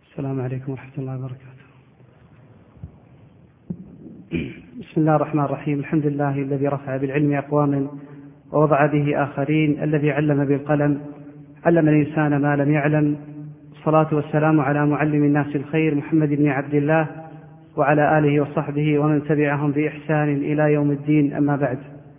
السلام عليكم ورحمة الله وبركاته. بسم الله الرحمن الرحيم. الحمد لله الذي رفع بالعلم أقواما ووضع به آخرين، الذي علم بالقلم علم الإنسان ما لم يعلم. الصلاة والسلام على معلم الناس الخير محمد بن عبد الله وعلى آله وصحبه ومن تبعهم بإحسان إلى يوم الدين. أما بعد،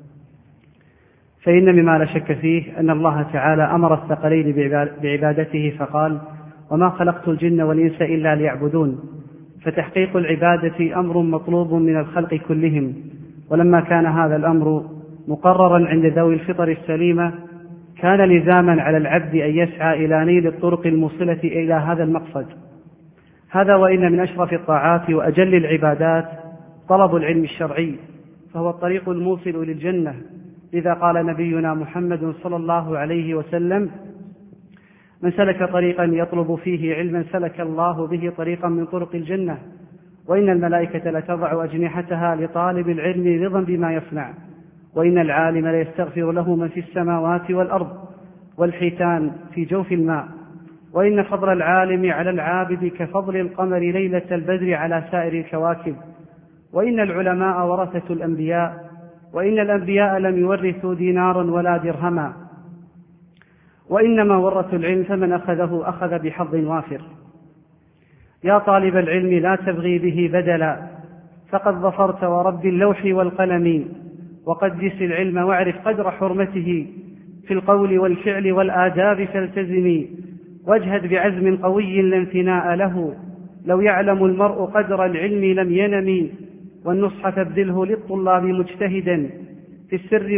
فإن مما لا شك فيه أن الله تعالى أمر الثقلين بعبادته فقال: وما خلقت الجن والإنس إلا ليعبدون. فتحقيق العبادة أمر مطلوب من الخلق كلهم، ولما كان هذا الأمر مقررا عند ذوي الفطر السليمة كان لزاما على العبد أن يسعى إلى نيل الطرق الموصلة إلى هذا المقصد. هذا وإن من أشرف الطاعات وأجل العبادات طلب العلم الشرعي، فهو الطريق الموصل للجنة. لذا قال نبينا محمد صلى الله عليه وسلم: من سلك طريقا يطلب فيه علما سلك الله به طريقا من طرق الجنة، وإن الملائكة لتضع أجنحتها لطالب العلم رضا بما يصنع، وإن العالم ليستغفر له من في السماوات والأرض والحيتان في جوف الماء، وإن فضل العالم على العابد كفضل القمر ليلة البدر على سائر الكواكب، وإن العلماء ورثة الأنبياء، وإن الأنبياء لم يورثوا دينارا ولا درهما، وإنما ورثوا العلم فمن أخذه أخذ بحظ وافر. يا طالب العلم لا تبغي به بدلا، فقد ظفرت ورب اللوح والقلم، وقدس العلم واعرف قدر حرمته في القول والفعل والآداب فالتزمي، واجهد بعزم قوي لا انثناء له، لو يعلم المرء قدر العلم لم ينم، والنصح فابذله للطلاب مجتهدا في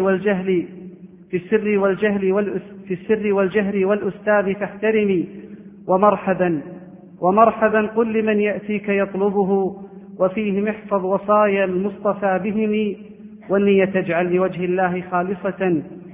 السر والجهل والأستاذ فاحترمي، ومرحبا قل لمن يأتيك يطلبه، وفيهم احفظ وصايا المصطفى بهم، والنية تجعل لوجه الله خالصة،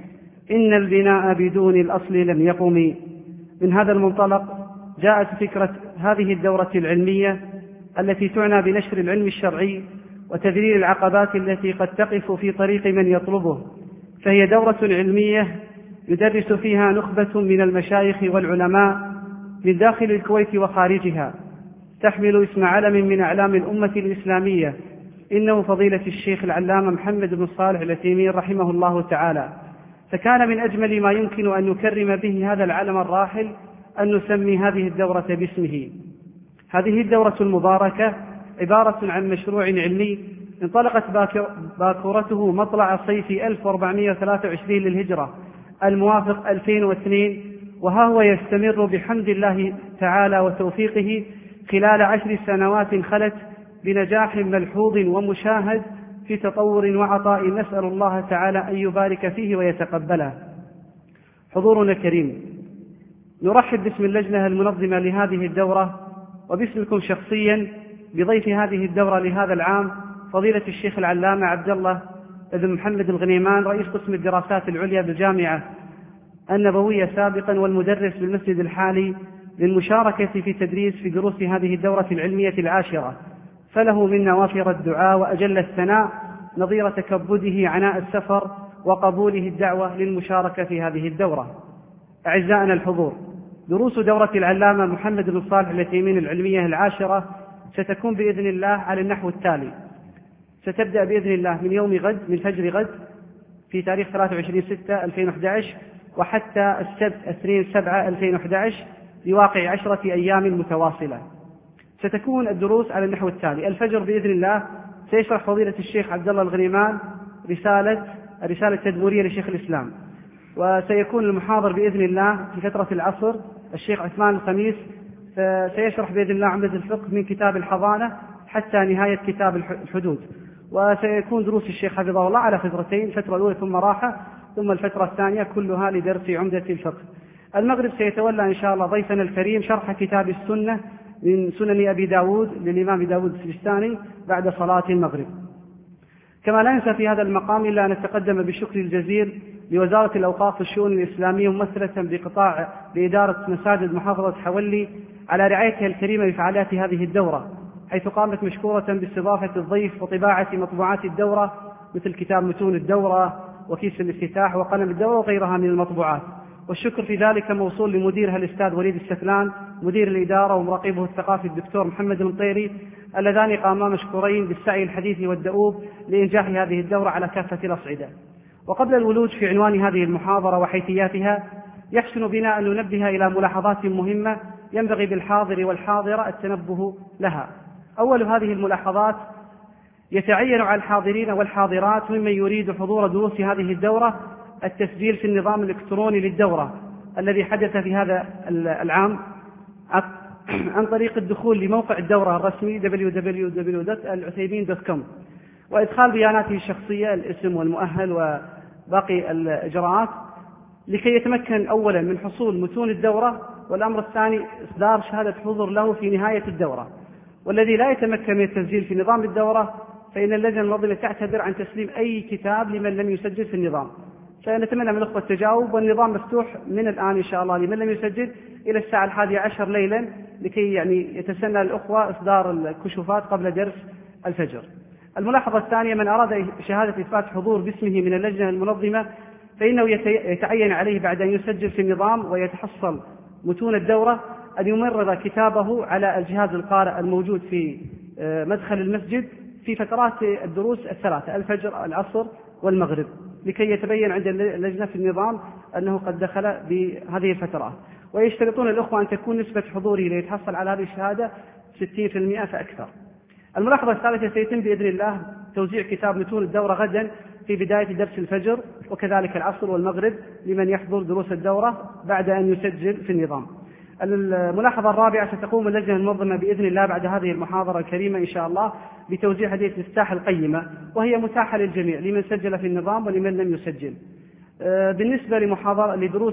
إن البناء بدون الأصل لم يقم. من هذا المنطلق جاءت فكرة هذه الدورة العلمية التي تعنى بنشر العلم الشرعي وتذليل العقبات التي قد تقف في طريق من يطلبه. فهي دورة علمية يدرس فيها نخبة من المشايخ والعلماء من داخل الكويت وخارجها، تحمل اسم علم من أعلام الأمة الإسلامية، إنه فضيلة الشيخ العلامة محمد بن صالح العثيمين رحمه الله تعالى. فكان من أجمل ما يمكن أن نكرم به هذا العلم الراحل أن نسمي هذه الدورة باسمه. هذه الدورة المباركة عبارة عن مشروع علمي انطلقت باكورته مطلع صيف 1423 للهجرة الموافق 2002، وها هو يستمر بحمد الله تعالى وتوفيقه خلال 10 سنوات خلت بنجاح ملحوظ ومشاهد في تطور وعطاء، نسأل الله تعالى أن يبارك فيه ويتقبله. حضورنا الكريم، نرحب باسم اللجنة المنظمة لهذه الدورة وباسمكم شخصيا بضيف هذه الدورة لهذا العام فضيلة الشيخ العلامة عبد الله بن محمد الغنيمان، رئيس قسم الدراسات العليا بالجامعة النبوية سابقا والمدرس بالمسجد الحالي، للمشاركة في تدريس في دروس هذه الدورة العلمية العاشرة، فله منا وافر الدعاء وأجل الثناء نظير تكبده عناء السفر وقبوله الدعوة للمشاركة في هذه الدورة. أعزائنا الحضور، دروس دورة العلامة محمد بن صالح العثيمين العلمية العاشرة ستكون بإذن الله على النحو التالي: ستبدأ بإذن الله من يوم غد، من فجر غد في تاريخ 23/6/2011 وحتى السبت 2/7/2011 لواقع 10 أيام متواصلة. ستكون الدروس على النحو التالي: الفجر بإذن الله سيشرح فضيلة الشيخ عبد الله الغنيمان الرسالة التدمرية لشيخ الإسلام، وسيكون المحاضر بإذن الله في فترة العصر الشيخ عثمان الخميس، سيشرح بإذن الله عمدة الفقه من كتاب الحضانة حتى نهاية كتاب الحدود. وسيكون دروس الشيخ حفظه الله على فترتين، الفترة الأولى ثم راحة، ثم الفترة الثانية كلها لدرس عمدة الفقه. المغرب سيتولى إن شاء الله ضيفنا الكريم شرح كتاب السنة من سنن أبي داود للإمام داود السجستاني بعد صلاة المغرب. كما لا ننسى في هذا المقام إلا أن نتقدم بالشكر الجزيل لوزارة الأوقاف والشؤون الإسلامية ممثلة بإدارة مساجد محافظة حولي على رعايتها الكريمة لفعاليات هذه الدورة، حيث قامت مشكورة باستضافة الضيف وطباعة مطبوعات الدورة مثل كتاب متون الدورة وكيس الافتتاح وقلم الدورة وغيرها من المطبوعات. والشكر في ذلك موصول لمديرها الأستاذ وليد السفلان مدير الإدارة ومراقبه الثقافي الدكتور محمد المطيري، اللذان قاما مشكورين بالسعي الحديث والدؤوب لإنجاح هذه الدورة على كافة الأصعدة. وقبل الولوج في عنوان هذه المحاضرة وحيثياتها، يحسن بنا أن ننبه إلى ملاحظات مهمة ينبغي بالحاضر والحاضرة التنبه لها. أول هذه الملاحظات: يتعين على الحاضرين والحاضرات ممن يريد حضور دروس هذه الدورة التسجيل في النظام الإلكتروني للدورة الذي حدث في هذا العام عن طريق الدخول لموقع الدورة الرسمي www.alcuthaymin.com وإدخال بياناته الشخصية، الاسم والمؤهل وباقي الإجراءات، لكي يتمكن أولا من حصول متون الدورة، والأمر الثاني إصدار شهادة حضور له في نهاية الدورة. والذي لا يتمكن من التسجيل في نظام الدورة فإن اللجنة المنظمة تعتذر عن تسليم أي كتاب لمن لم يسجل في النظام. فنتمنى من الأخوة التجاوب، والنظام مفتوح من الآن إن شاء الله لمن لم يسجل إلى الساعة 11 ليلا، لكي يتسنى الأخوة إصدار الكشوفات قبل درس الفجر. الملاحظة الثانية: من أراد شهادة إثبات حضور باسمه من اللجنة المنظمة فإنه يتعين عليه بعد أن يسجل في النظام ويتحصل متون الدورة أن يمرر كتابه على الجهاز القارئ الموجود في مدخل المسجد في فترات الدروس الثلاثة: الفجر، العصر، والمغرب، لكي يتبين عند اللجنة في النظام أنه قد دخل بهذه الفترات. ويشترطون الأخوة أن تكون نسبة حضوره ليتحصل على هذه الشهادة 60% فأكثر. الملاحظة الثالثة: سيتم بإذن الله توزيع كتاب متون الدورة غدا في بداية درس الفجر وكذلك العصر والمغرب لمن يحضر دروس الدورة بعد أن يسجل في النظام. الملاحظة الرابعة: ستقوم اللجنة المنظمة بإذن الله بعد هذه المحاضرة الكريمة إن شاء الله بتوزيع هدية الافتتاح القيمة، وهي متاحة للجميع لمن سجل في النظام ولمن لم يسجل. بالنسبة لدروس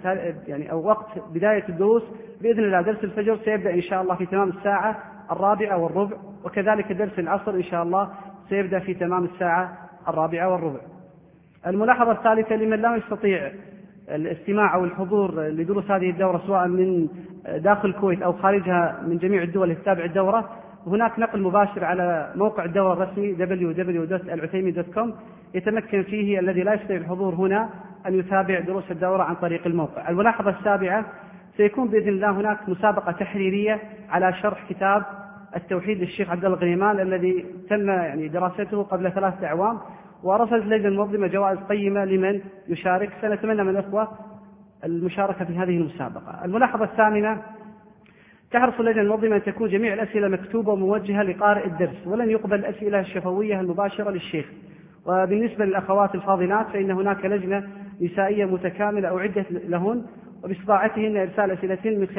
أو وقت بداية الدروس بإذن الله، درس الفجر سيبدأ إن شاء الله في تمام الساعة 4:15، وكذلك درس العصر إن شاء الله سيبدأ في تمام الساعة 4:15. الملاحظة الثالثة: لمن لا يستطيع الاستماع أو الحضور لدروس هذه الدورة سواء من داخل الكويت أو خارجها من جميع الدول التي تتابع الدورة، هناك نقل مباشر على موقع الدورة الرسمي www.alcuthaymin.com يتمكن فيه الذي لا يستطيع الحضور هنا أن يتابع دروس الدورة عن طريق الموقع. الملاحظة السابعة: سيكون بإذن الله هناك مسابقة تحريرية على شرح كتاب التوحيد للشيخ عبد الله الغنيمان الذي تم دراسته قبل 3 أعوام، ورصدت اللجنة المنظمة جوائز قيمة لمن يشارك. سنتمنى من الأخوة المشاركة في هذه المسابقة. الملاحظة الثامنة: تحرص اللجنة المنظمة أن تكون جميع الأسئلة مكتوبة وموجهة لقارئ الدرس، ولن يقبل الأسئلة الشفوية المباشرة للشيخ. وبالنسبة للأخوات الفاضلات فإن هناك لجنة نسائية متكاملة أعدت لهن وباستطاعتهن إرسال أسئلة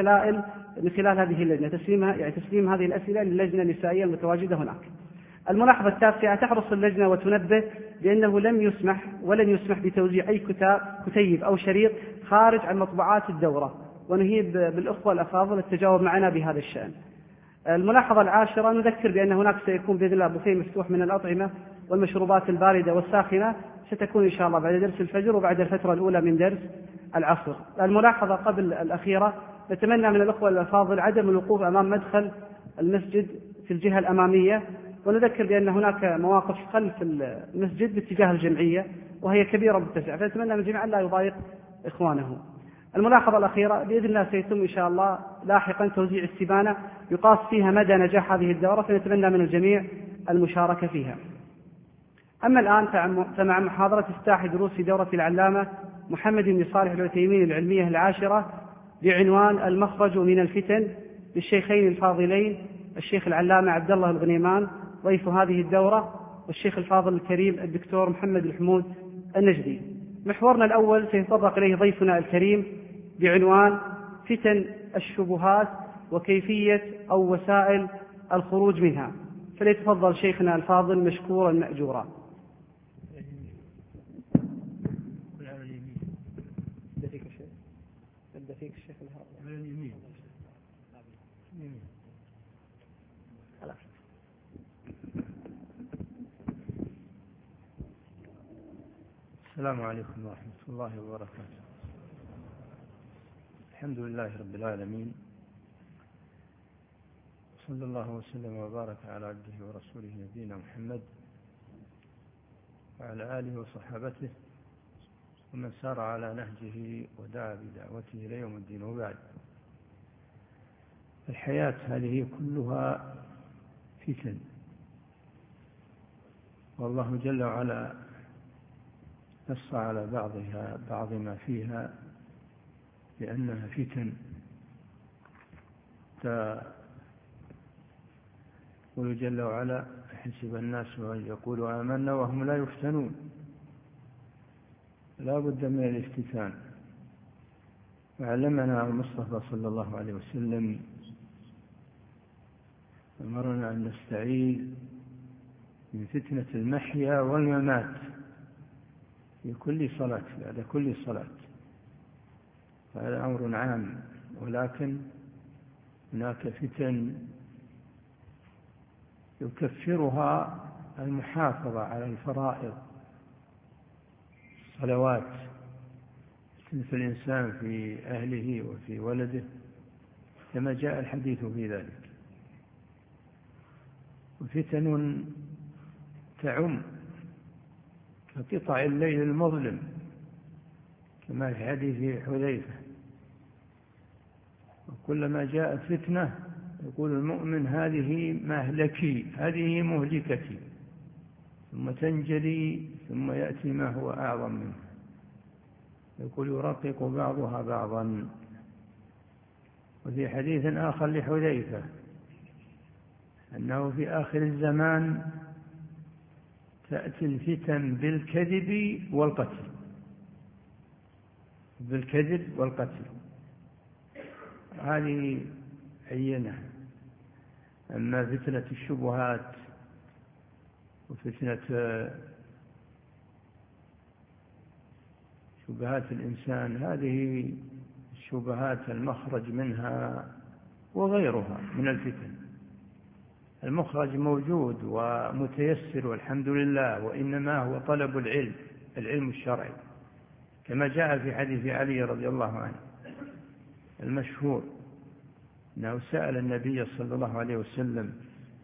من خلال هذه اللجنة، تسليم هذه الأسئلة للجنة النسائية المتواجدة هناك. الملاحظة التاسعة: تحرص اللجنة وتنبه بأنه ولن يسمح بتوزيع أي كتيب أو شريط خارج عن مطبوعات الدورة، ونهيب بالأخوة الأفاضل التجاوب معنا بهذا الشأن. الملاحظة العاشرة: نذكر بأن هناك سيكون بإذن الله بوفيه مفتوح من الأطعمة والمشروبات الباردة والساخنة، ستكون إن شاء الله بعد درس الفجر وبعد الفترة الأولى من درس العصر. الملاحظة قبل الأخيرة: نتمنى من الأخوة الأفاضل عدم الوقوف أمام مدخل المسجد في الجهة الأمامية، ونذكر بأن هناك مواقف خلف المسجد باتجاه الجمعية وهي كبيرة متسعة، فنتمنى من الجميع لا يضايق إخوانه. الملاحظة الأخيرة: بإذن الله سيتم إن شاء الله لاحقا توزيع استبانة يقاس فيها مدى نجاح هذه الدورة، فنتمنى من الجميع المشاركة فيها. أما الآن فمع محاضرة افتتاح دروس في دورة العلامة محمد بن صالح العثيمين العلمية العاشرة بعنوان المخرج من الفتن للشيخين الفاضلين الشيخ العلامة عبد الله الغنيمان ضيف هذه الدورة، والشيخ الفاضل الكريم الدكتور محمد الحمود النجدي. محورنا الأول سيتطرق إليه ضيفنا الكريم بعنوان فتن الشبهات وكيفية أو وسائل الخروج منها، فليتفضل شيخنا الفاضل مشكورا مأجورا. السلام عليكم ورحمة الله وبركاته. الحمد لله رب العالمين، صلى الله وسلم وبارك على عبده ورسوله نبينا محمد وعلى آله وصحابته ومن سار على نهجه ودعا بدعوته إلى يوم الدين. وبعد، الحياة هذه كلها فتن، والله جل وعلا نص على بعض ما فيها لأنها فتن. يقول جل وعلا: حسب الناس أن يقولوا آمنا وهم لا يفتنون. لا بد من الافتتان. وعلمنا المصطفى صلى الله عليه وسلم، أمرنا أن نستعيذ من فتنة المحيا والممات في كل صلاة، بعد كل صلاة. هذا أمر عام، ولكن هناك فتن يكفرها المحافظة على الفرائض، الصلوات، في الإنسان في أهله وفي ولده، كما جاء الحديث في ذلك. وفتن تعم كقطع الليل المظلم، كما في حديث حذيفة. وكلما جاءت فتنة يقول المؤمن: هذه مهلكي، هذه مهلكتي، ثم تنجلي، ثم يأتي ما هو أعظم منه. يقول: يرقق بعضها بعضا. وفي حديث آخر لحذيفة أنه في آخر الزمان تأتي الفتن بالكذب والقتل، بالكذب والقتل. هذه عينة. أما فتنة الشبهات وفتنة شبهات الإنسان، هذه الشبهات المخرج منها وغيرها من الفتن. المخرج موجود ومتيسر والحمد لله، وإنما هو طلب العلم الشرعي، كما جاء في حديث علي رضي الله عنه المشهور أنه سأل النبي صلى الله عليه وسلم: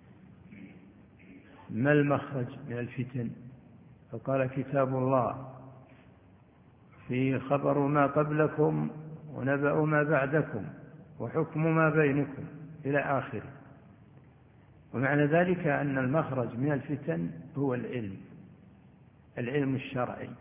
ما المخرج من الفتن؟ فقال: كتاب الله، فيه خبر ما قبلكم ونبأ ما بعدكم وحكم ما بينكم، إلى آخره. ومعنى ذلك أن المخرج من الفتن هو العلم الشرعي،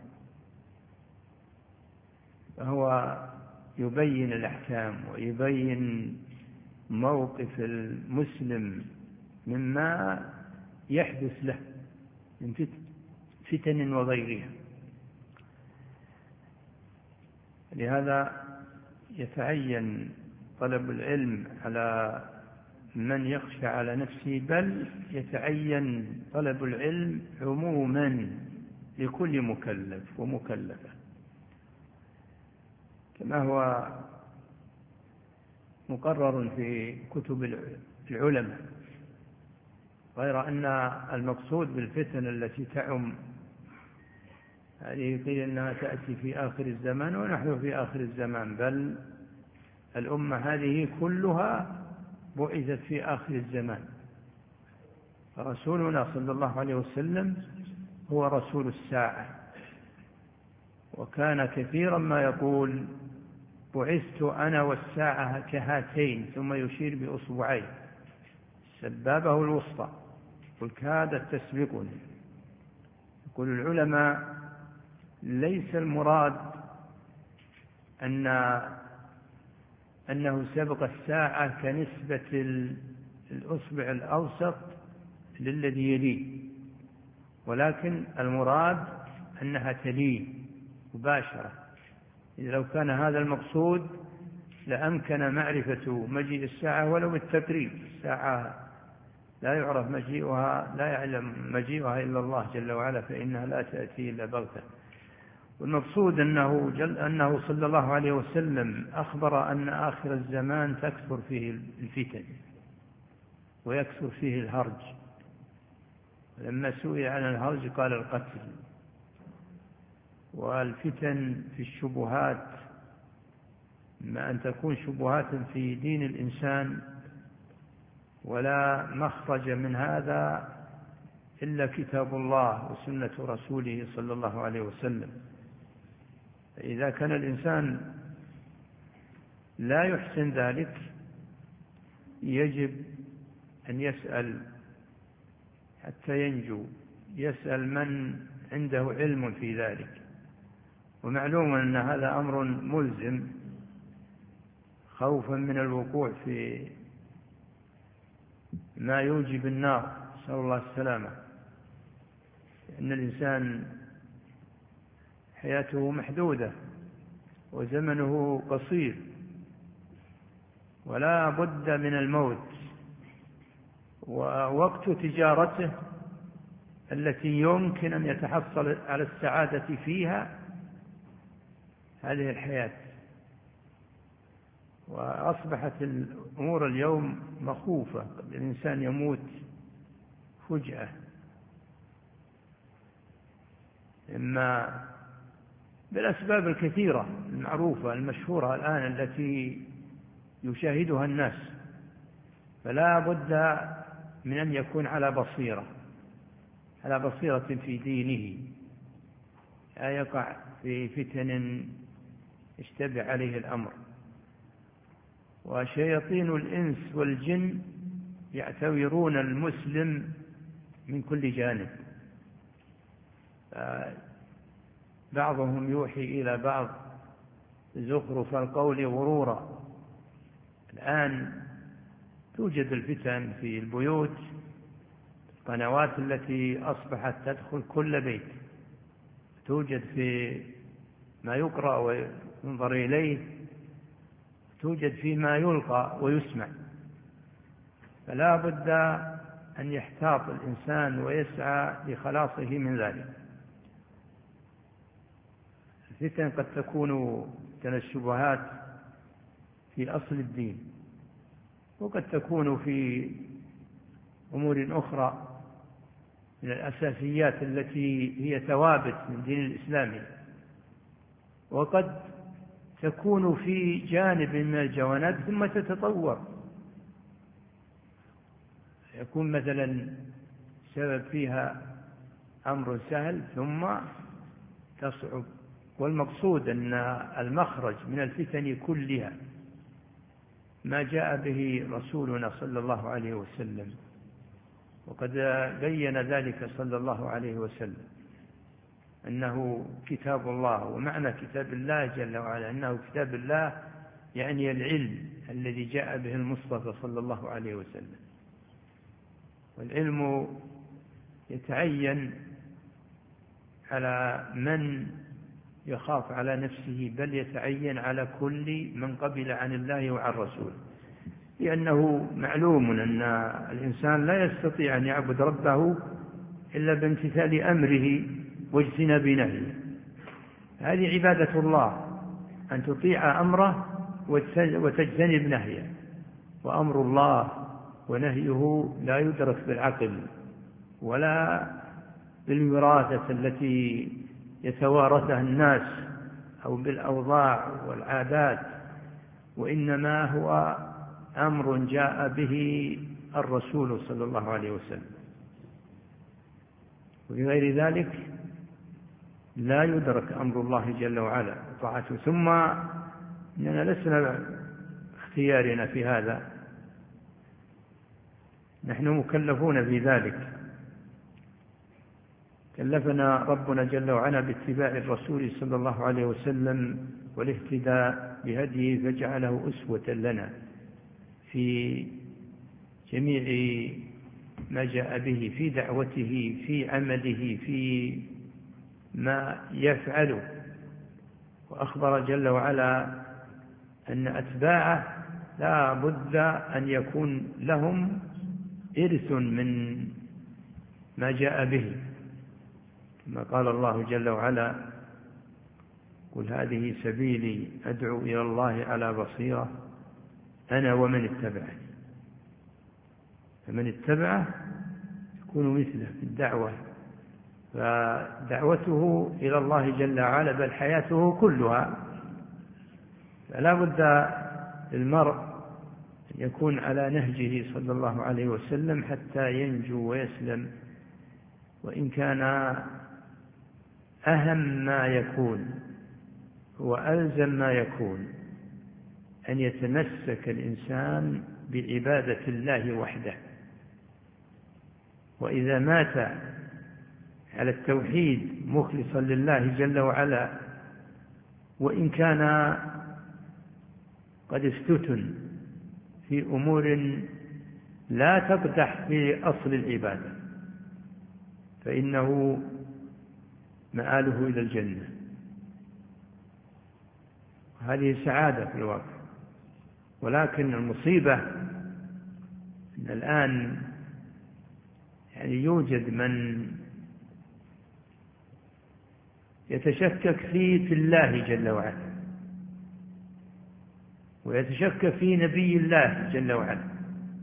فهو يبين الأحكام ويبين موقف المسلم مما يحدث له من فتن وغيرها. لهذا يتعين طلب العلم على من يخشى على نفسه، بل يتعين طلب العلم عموما لكل مكلف ومكلفة، كما هو مقرر في كتب العلماء. غير أن المقصود بالفتن التي تعم هذه قيل أنها تأتي في آخر الزمان، ونحن في آخر الزمان، بل الأمة هذه كلها بعثت في آخر الزمان. فرسولنا صلى الله عليه وسلم هو رسول الساعة، وكان كثيرا ما يقول: بعثت أنا والساعة كهاتين، ثم يشير بأصبعين سبابه الوسطى، قل كادت تسبقني. يقول العلماء: ليس المراد أنه سبق الساعة كنسبة الأصبع الأوسط للذي يليه، ولكن المراد أنها تليه مباشرة. إذا لو كان هذا المقصود لأمكن معرفة مجيء الساعة ولو بالتقريب. الساعة لا يعرف مجيئها، لا يعلم مجيئها إلا الله جل وعلا، فإنها لا تأتي إلا بغتة. والمقصود أنه صلى الله عليه وسلم أخبر أن آخر الزمان تكثر فيه الفتن ويكثر فيه الهرج. لما سئل عن الهرج قال: القتل. والفتن في الشبهات، ما أن تكون شبهات في دين الإنسان ولا مخرج من هذا إلا كتاب الله وسنة رسوله صلى الله عليه وسلم. إذا كان الإنسان لا يحسن ذلك يجب أن يسأل حتى ينجو، يسأل من عنده علم في ذلك. ومعلوم أن هذا أمر ملزم خوفا من الوقوع في ما يوجب النار، نسأل الله السلامة. إن الإنسان حياته محدودة وزمنه قصير، ولا بد من الموت، ووقت تجارته التي يمكن أن يتحصل على السعادة فيها هذه الحياة. وأصبحت الأمور اليوم مخوفة، الإنسان يموت فجأة، إما بالأسباب الكثيرة المعروفة المشهورة الآن التي يشاهدها الناس، فلا بد من أن يكون على بصيرة في دينه، لا يقع في فتن اشتبه عليه الأمر. وشياطين الإنس والجن يعتبرون المسلم من كل جانب، بعضهم يوحي إلى بعض زخرف القول غرورا. الآن توجد الفتن في البيوت، القنوات التي أصبحت تدخل كل بيت، توجد في ما يقرأ وينظر إليه، توجد فيما يلقى ويسمع. فلا بد أن يحتاط الإنسان ويسعى لخلاصه من ذلك. الفتن قد تكون من الشبهات في أصل الدين، وقد تكون في أمور أخرى من الأساسيات التي هي ثوابت من دين الإسلام، وقد تكون في جانب من الجوانب ثم تتطور، يكون مثلا سبب فيها أمر سهل ثم تصعب. والمقصود أن المخرج من الفتن كلها ما جاء به رسولنا صلى الله عليه وسلم، وقد بين ذلك صلى الله عليه وسلم أنه كتاب الله. ومعنى كتاب الله جل وعلا أنه كتاب الله يعني العلم الذي جاء به المصطفى صلى الله عليه وسلم. والعلم يتعين على من يخاف على نفسه، بل يتعين على كل من قبل عن الله وعن رسوله، لأنه معلوم أن الإنسان لا يستطيع أن يعبد ربه إلا بامتثال أمره واجتناب نهيه. هذه عبادة الله، أن تطيع أمره وتجتنب نهيه. وأمر الله ونهيه لا يدرك بالعقل ولا بالوراثة التي يتوارثها الناس أو بالأوضاع والعادات، وإنما هو أمر جاء به الرسول صلى الله عليه وسلم. وبغير ذلك لا يدرك أمر الله جل وعلا وطاعته. ثم إننا لسنا اختيارنا في هذا، نحن مكلفون في ذلك. كلفنا ربنا جل وعلا باتباع الرسول صلى الله عليه وسلم والاهتداء بهديه، فجعله أسوة لنا في جميع ما جاء به، في دعوته، في عمله، في ما يفعله. وأخبر جل وعلا أن أتباعه لا بد أن يكون لهم إرث من ما جاء به، كما قال الله جل وعلا: قل هذه سبيلي أدعو إلى الله على بصيرة أنا ومن اتبعني. فمن اتبعه يكون مثله في الدعوة، فدعوته إلى الله جل وعلا بل حياته كلها. فلا بد للمرء أن يكون على نهجه صلى الله عليه وسلم حتى ينجو ويسلم، وإن كان أهم ما يكون وألزم ما يكون أن يتمسك الإنسان بعبادة الله وحده، وإذا مات على التوحيد مخلصا لله جل وعلا، وإن كان قد افتتن في أمور لا تقدح في أصل العبادة، فإنه مآله إلى الجنة. هذه سعادة في الواقع. ولكن المصيبة أن الآن يوجد من يتشكك في الله جل وعلا، ويتشكك في نبي الله جل وعلا.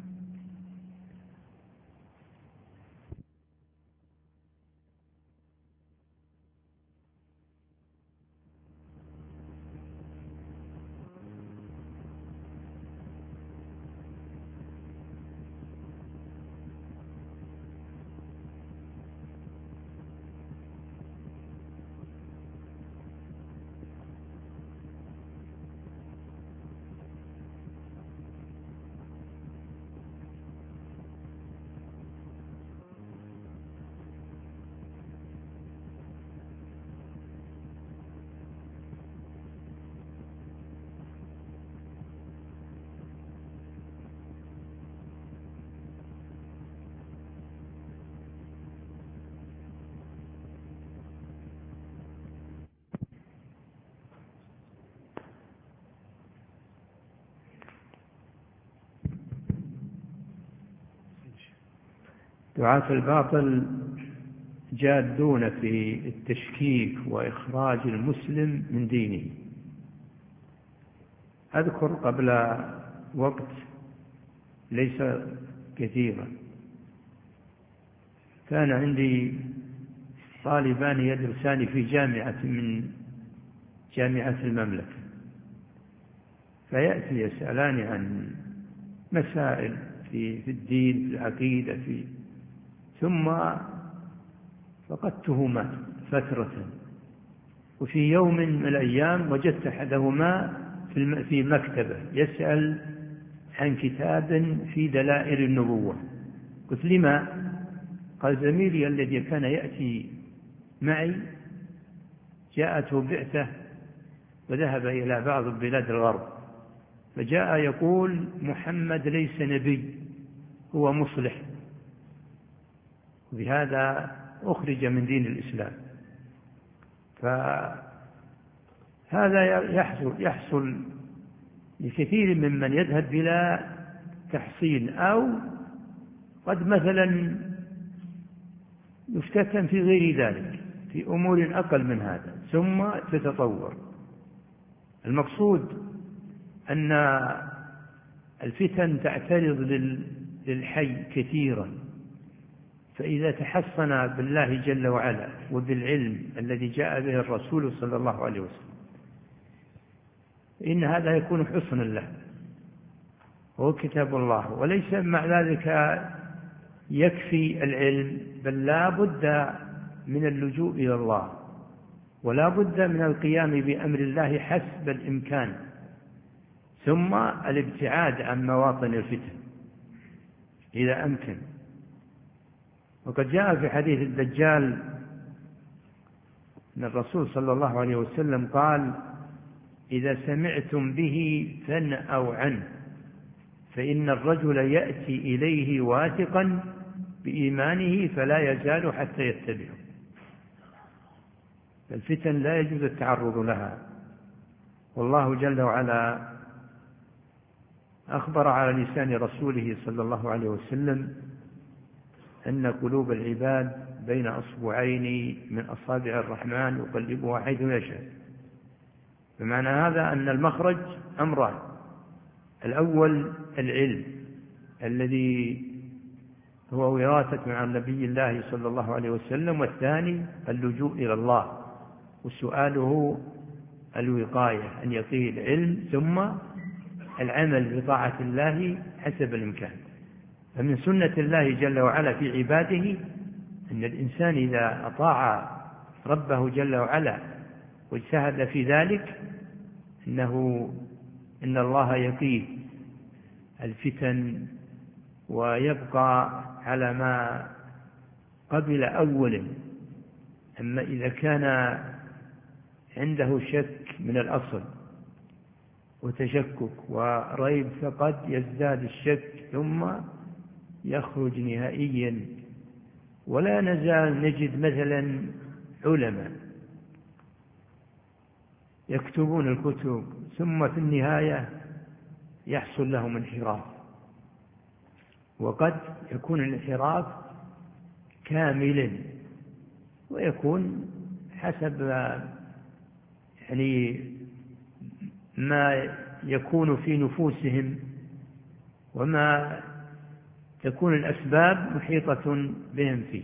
دعاة الباطل جادون في التشكيك وإخراج المسلم من دينه. أذكر قبل وقت ليس كثيرا كان عندي طالبان يدرسان في جامعة من جامعة المملكة، فيأتي يسألان عن مسائل في الدين، في العقيدة، ثم فقدتهما فترة، وفي يوم من الأيام وجدت أحدهما في مكتبة يسأل عن كتاب في دلائل النبوة. قلت لما؟ قال زميلي الذي كان يأتي معي جاءته بعثة وذهب إلى بعض بلاد الغرب، فجاء يقول محمد ليس نبي، هو مصلح، وبهذا أخرج من دين الإسلام. فهذا يحصل لكثير ممن يذهب بلا تحصيل، أو قد مثلا يفتتن في غير ذلك في أمور أقل من هذا ثم تتطور. المقصود أن الفتن تعترض للحي كثيرا، فإذا تحصن بالله جل وعلا وبالعلم الذي جاء به الرسول صلى الله عليه وسلم إن هذا يكون حصنا له، هو كتاب الله. وليس مع ذلك يكفي العلم، بل لا بد من اللجوء إلى الله، ولا بد من القيام بأمر الله حسب الإمكان، ثم الابتعاد عن مواطن الفتن إذا أمكن. وقد جاء في حديث الدجال أن الرسول صلى الله عليه وسلم قال: إذا سمعتم به فانأوا عنه، فإن الرجل يأتي إليه واثقا بإيمانه فلا يزال حتى يتبعه. الفتن لا يجوز التعرض لها، والله جل وعلا أخبر على لسان رسوله صلى الله عليه وسلم أن قلوب العباد بين أصبعين من أصابع الرحمن يقلبها حيث يشاء. بمعنى هذا أن المخرج أمران: الأول العلم الذي هو وراثة عن نبي الله صلى الله عليه وسلم، والثاني اللجوء إلى الله وسؤاله الوقاية، أن يقيه العلم ثم العمل بطاعة الله حسب الإمكان. فمن سنة الله جل وعلا في عباده أن الإنسان إذا أطاع ربه جل وعلا واجتهد في ذلك إن الله يقيه الفتن ويبقى على ما قبل أولا. أما إذا كان عنده شك من الأصل وتشكك وريب فقد يزداد الشك ثم يخرج نهائيا. ولا نزال نجد مثلا علماء يكتبون الكتب ثم في النهاية يحصل لهم انحراف، وقد يكون الانحراف كاملا ويكون حسب ما يكون في نفوسهم وما تكون الأسباب محيطة بهم فيه.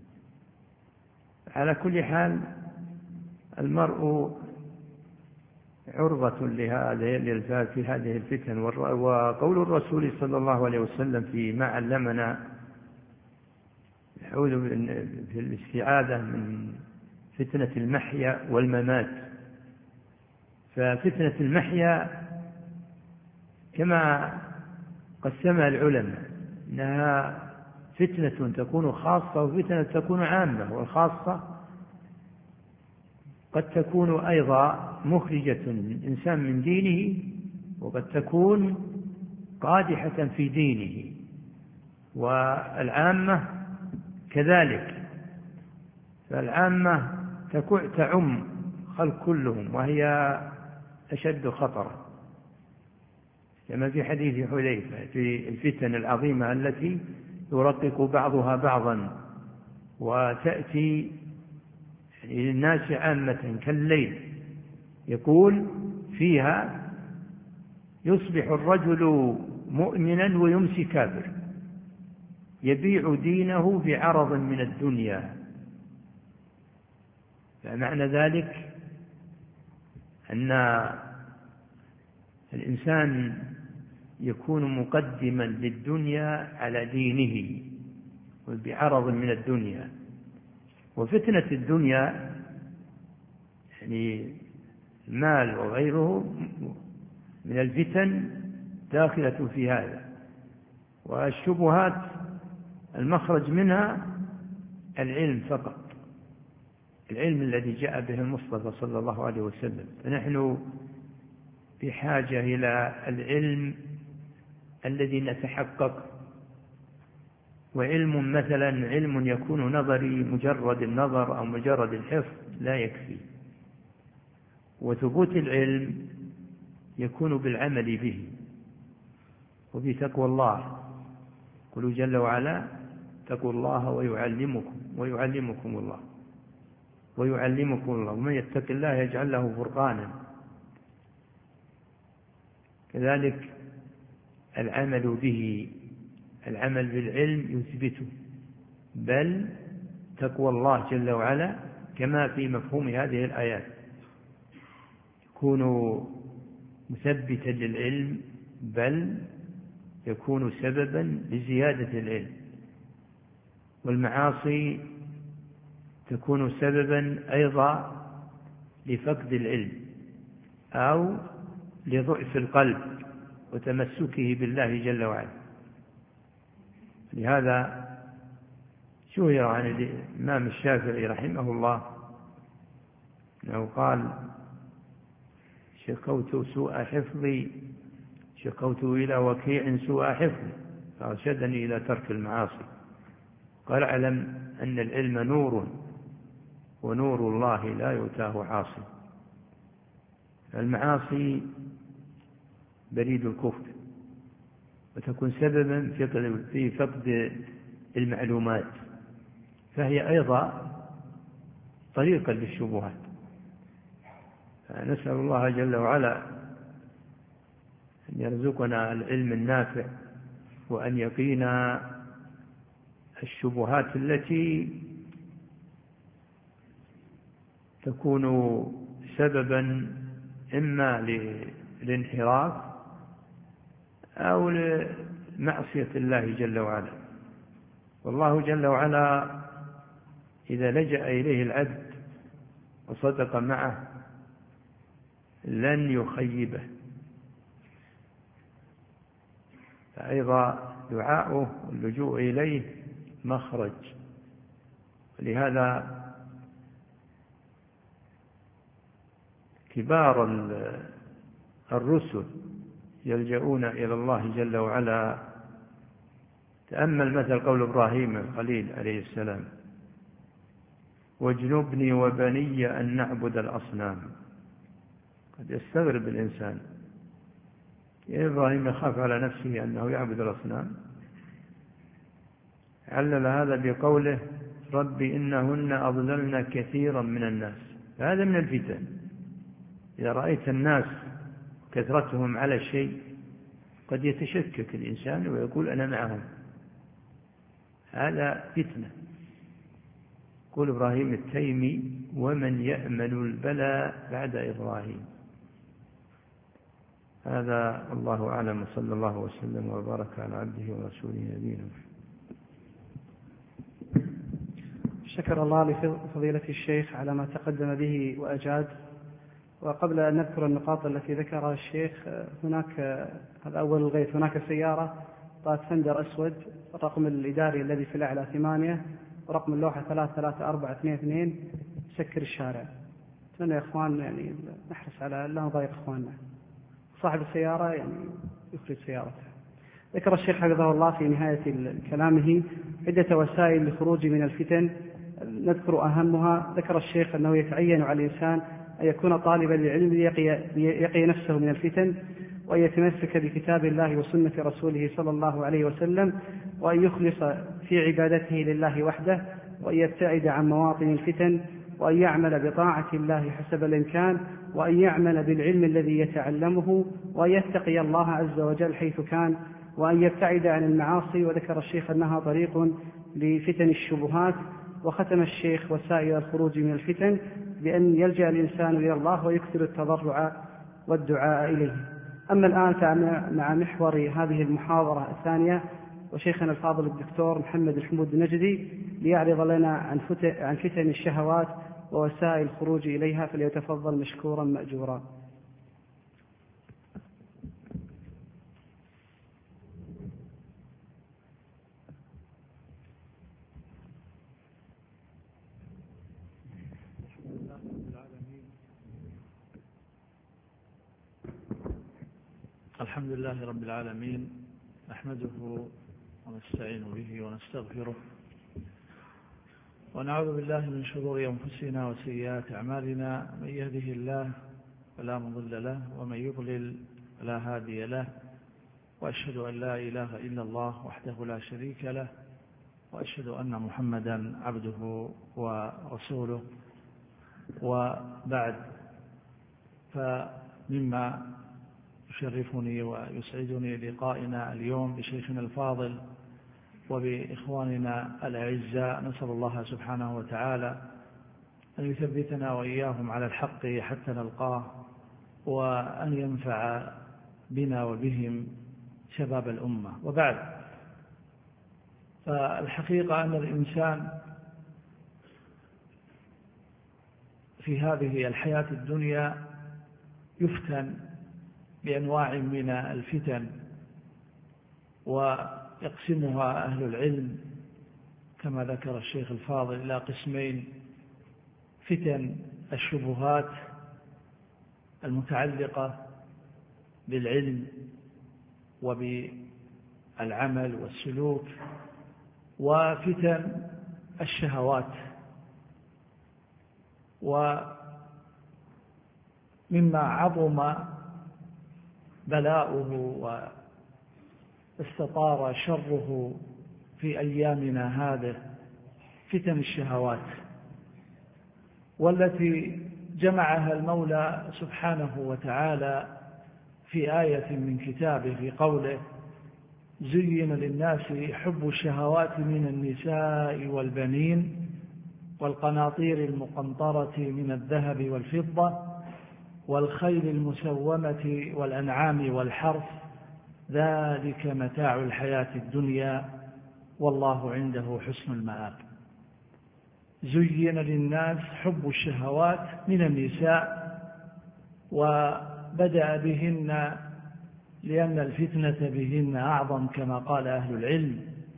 على كل حال المرء عرضة في هذه الفتن. وقول الرسول صلى الله عليه وسلم فيما علمنا في الاستعاذة من فتنة المحيا والممات. ففتنة المحيا كما قسمها العلماء إنها فتنة تكون خاصة وفتنة تكون عامة، والخاصة قد تكون أيضا مخرجة الإنسان من دينه وقد تكون قادحة في دينه، والعامة كذلك. فالعامة تعم خلق كلهم وهي أشد خطرا، كما في حديث حذيفة في الفتن العظيمة التي يرقق بعضها بعضا وتأتي للناس عامة كالليل، يقول فيها يصبح الرجل مؤمنا ويمسي كافر يبيع دينه بعرض من الدنيا. فمعنى ذلك أن الإنسان يكون مقدما للدنيا على دينه بعرض من الدنيا. وفتنة الدنيا المال وغيره من الفتن داخلة في هذا. والشبهات المخرج منها العلم فقط، العلم الذي جاء به المصطفى صلى الله عليه وسلم. فنحن بحاجة إلى العلم الذي نتحقق. وعلم مثلا علم يكون نظري مجرد النظر أو مجرد الحفظ لا يكفي. وثبوت العلم يكون بالعمل به وبتقوى الله. قل جل وعلا اتقوا الله ويعلمكم الله ومن يتق الله يجعل له فرقانا. كذلك العمل به، العمل بالعلم يثبته، بل تقوى الله جل وعلا كما في مفهوم هذه الآيات يكون مثبتا للعلم، بل يكون سببا لزيادة العلم. والمعاصي تكون سببا أيضا لفقد العلم أو لضعف القلب وتمسكه بالله جل وعلا. لهذا شهر عن الإمام الشافعي رحمه الله أنه قال شكوت إلى وكيع سوء حفظي فأرشدني إلى ترك المعاصي. قال اعلم أن العلم نور ونور الله لا يؤتاه عاصي. المعاصي بريد الكفر وتكون سببا في فقد المعلومات، فهي أيضا طريقا للشبهات. فنسأل الله جل وعلا أن يرزقنا العلم النافع وأن يقينا الشبهات التي تكون سببا إما للانحراف أو لمعصية الله جل وعلا. والله جل وعلا إذا لجأ إليه العبد وصدق معه لن يخيبه. فأيضا دعاؤه واللجوء إليه مخرج. لهذا كبار الرسل يلجؤون إلى الله جل وعلا. تأمل مثل قول إبراهيم الخليل عليه السلام: واجنبني وبني أن نعبد الأصنام. قد يستغرب الإنسان، يا إبراهيم يخاف على نفسه أنه يعبد الأصنام؟ علل هذا بقوله: رب إنهن أضللن كثيرا من الناس. هذا من الفتن. إذا رأيت الناس كثرتهم على شيء قد يتشكك الإنسان ويقول أنا معهم، هذا فتنة. يقول إبراهيم التيمي: ومن يأمن البلاء بعد إبراهيم. هذا الله أعلم، صلى الله وسلم وبارك على عبده ورسوله نبينا. شكر الله لفضيلة الشيخ على ما تقدم به وأجاد. وقبل أن نذكر النقاط التي ذكرها الشيخ، هناك هذا أول الغيث، هناك سيارة باتفندر أسود، الرقم الإداري الذي في الأعلى 8، ورقم اللوحة 33422، سكر الشارع. أتمنى يا إخوان يعني نحرص على لا نضايق إخواننا. صاحب السيارة يعني يخرج سيارته. ذكر الشيخ حفظه الله في نهاية كلامه عدة وسائل للخروج من الفتن، نذكر أهمها. ذكر الشيخ أنه يتعين على الإنسان أن يكون طالبا للعلم ليقي نفسه من الفتن، وأن يتمسك بكتاب الله وسنة رسوله صلى الله عليه وسلم، وأن يخلص في عبادته لله وحده، وأن يبتعد عن مواطن الفتن، وأن يعمل بطاعة الله حسب الإمكان، وأن يعمل بالعلم الذي يتعلمه، وأن يتقي الله عز وجل حيث كان، وأن يبتعد عن المعاصي. وذكر الشيخ أنها طريق لفتن الشبهات. وختم الشيخ وسائل الخروج من الفتن بأن يلجأ الإنسان إلى الله ويكثر التضرع والدعاء إليه. أما الآن فمع محور هذه المحاضرة الثانية، وشيخنا الفاضل الدكتور محمد الحمود النجدي ليعرض لنا عن فتن الشهوات ووسائل الخروج إليها، فليتفضل مشكورا مأجورا. الحمد لله رب العالمين، نحمده ونستعين به ونستغفره، ونعوذ بالله من شرور أنفسنا وسيئات أعمالنا. من يهده الله فلا مضل له، ومن يضلل فلا هادي له، وأشهد أن لا إله إلا الله وحده لا شريك له، وأشهد أن محمدا عبده ورسوله. وبعد، فمما يشرفني ويسعدني لقائنا اليوم بشيخنا الفاضل وبإخواننا الأعزاء، نسأل الله سبحانه وتعالى أن يثبتنا وإياهم على الحق حتى نلقاه، وأن ينفع بنا وبهم شباب الأمة. وبعد، فالحقيقة أن الإنسان في هذه الحياة الدنيا يفتن بأنواع من الفتن، ويقسمها أهل العلم كما ذكر الشيخ الفاضل إلى قسمين: فتن الشبهات المتعلقة بالعلم وبالعمل والسلوك، وفتن الشهوات. ومما عظم بلاؤه واستطار شره في أيامنا هذه فتن الشهوات، والتي جمعها المولى سبحانه وتعالى في آية من كتابه في قوله: زين للناس حب الشهوات من النساء والبنين والقناطير المقنطرة من الذهب والفضة والخيل المسومة والأنعام والحرث، ذلك متاع الحياة الدنيا والله عنده حسن المآب. زين للناس حب الشهوات من النساء وبدأ بهن لأن الفتنة بهن أعظم كما قال أهل العلم،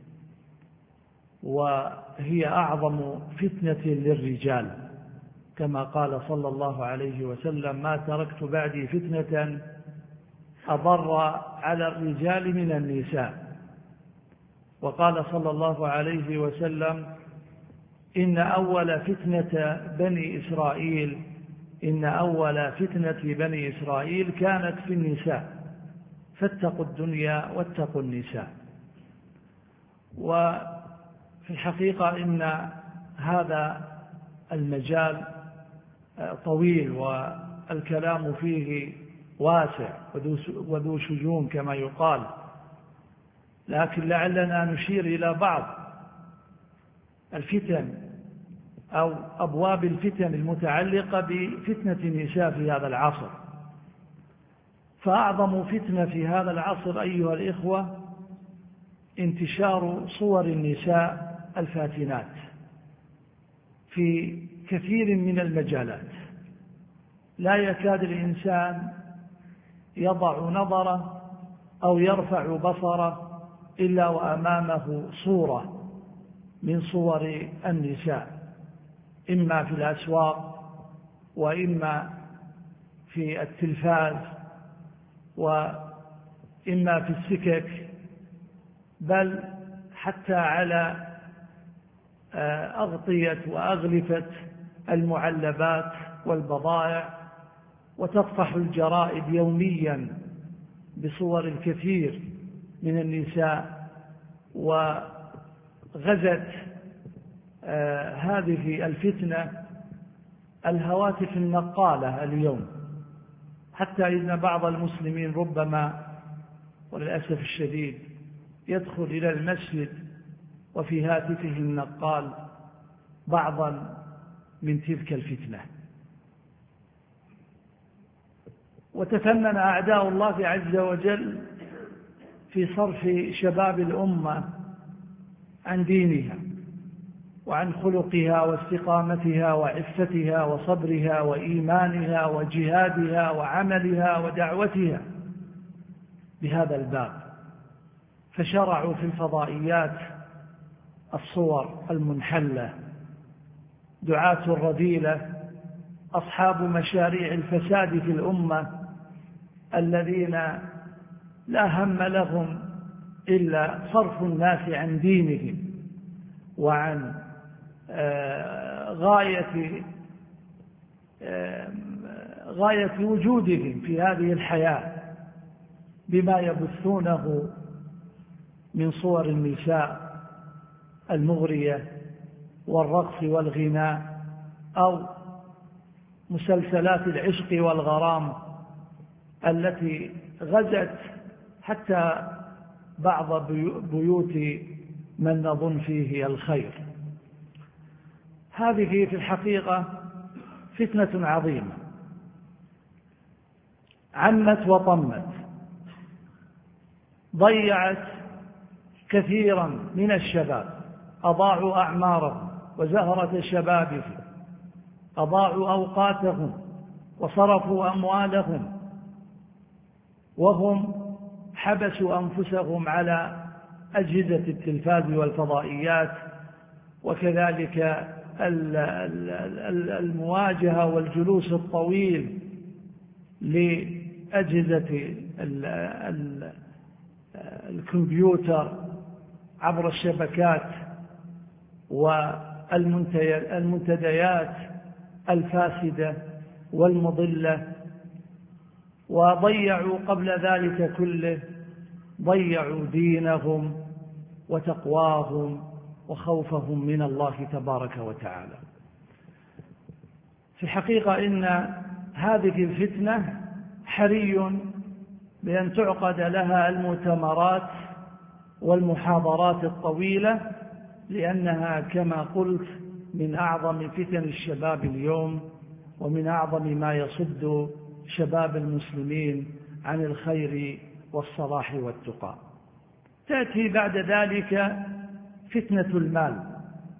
وهي أعظم فتنة للرجال كما قال صلى الله عليه وسلم: ما تركت بعدي فتنة أضر على الرجال من النساء. وقال صلى الله عليه وسلم: إن أول فتنة بني إسرائيل كانت في النساء، فاتقوا الدنيا واتقوا النساء. وفي الحقيقة إن هذا المجال طويل والكلام فيه واسع وذو شجون كما يقال، لكن لعلنا نشير إلى بعض الفتن أو أبواب الفتن المتعلقة بفتنة النساء في هذا العصر. فأعظم فتنة في هذا العصر أيها الإخوة انتشار صور النساء الفاتنات في كثير من المجالات. لا يكاد الإنسان يضع نظره أو يرفع بصره إلا وأمامه صورة من صور النساء، إما في الأسواق وإما في التلفاز وإما في السكك، بل حتى على أغطية وأغلفة المعلبات والبضائع. وتطفح الجرائد يوميا بصور الكثير من النساء. وغزت هذه الفتنة الهواتف النقالة اليوم، حتى إن بعض المسلمين ربما وللأسف الشديد يدخل إلى المسجد وفي هاتفه النقال بعضا من تلك الفتنة. وتفنن أعداء الله عز وجل في صرف شباب الأمة عن دينها وعن خلقها واستقامتها وعفتها وصبرها وإيمانها وجهادها وعملها ودعوتها بهذا الباب. فشرعوا في الفضائيات الصور المنحلة، دعاة الرذيلة، أصحاب مشاريع الفساد في الأمة الذين لا هم لهم إلا صرف الناس عن دينهم وعن غاية وجودهم في هذه الحياة بما يبثونه من صور النساء المغرية والرقص والغناء أو مسلسلات العشق والغرام التي غزت حتى بعض بيوت من نظن فيه الخير. هذه في الحقيقة فتنة عظيمة عمت وطمت، ضيعت كثيرا من الشباب، أضاعوا أعمارهم وزهرة شبابهم، أضاعوا أوقاتهم وصرفوا أموالهم، وهم حبسوا أنفسهم على أجهزة التلفاز والفضائيات، وكذلك المواجهة والجلوس الطويل لأجهزة الكمبيوتر عبر الشبكات والمنتديات الفاسدة والمضلة. وضيعوا قبل ذلك كله، ضيعوا دينهم وتقواهم وخوفهم من الله تبارك وتعالى. في الحقيقة إن هذه الفتنة حري بأن تعقد لها المؤتمرات والمحاضرات الطويلة، لأنها كما قلت من أعظم فتن الشباب اليوم ومن أعظم ما يصد شباب المسلمين عن الخير والصلاح والتقى. تأتي بعد ذلك فتنة المال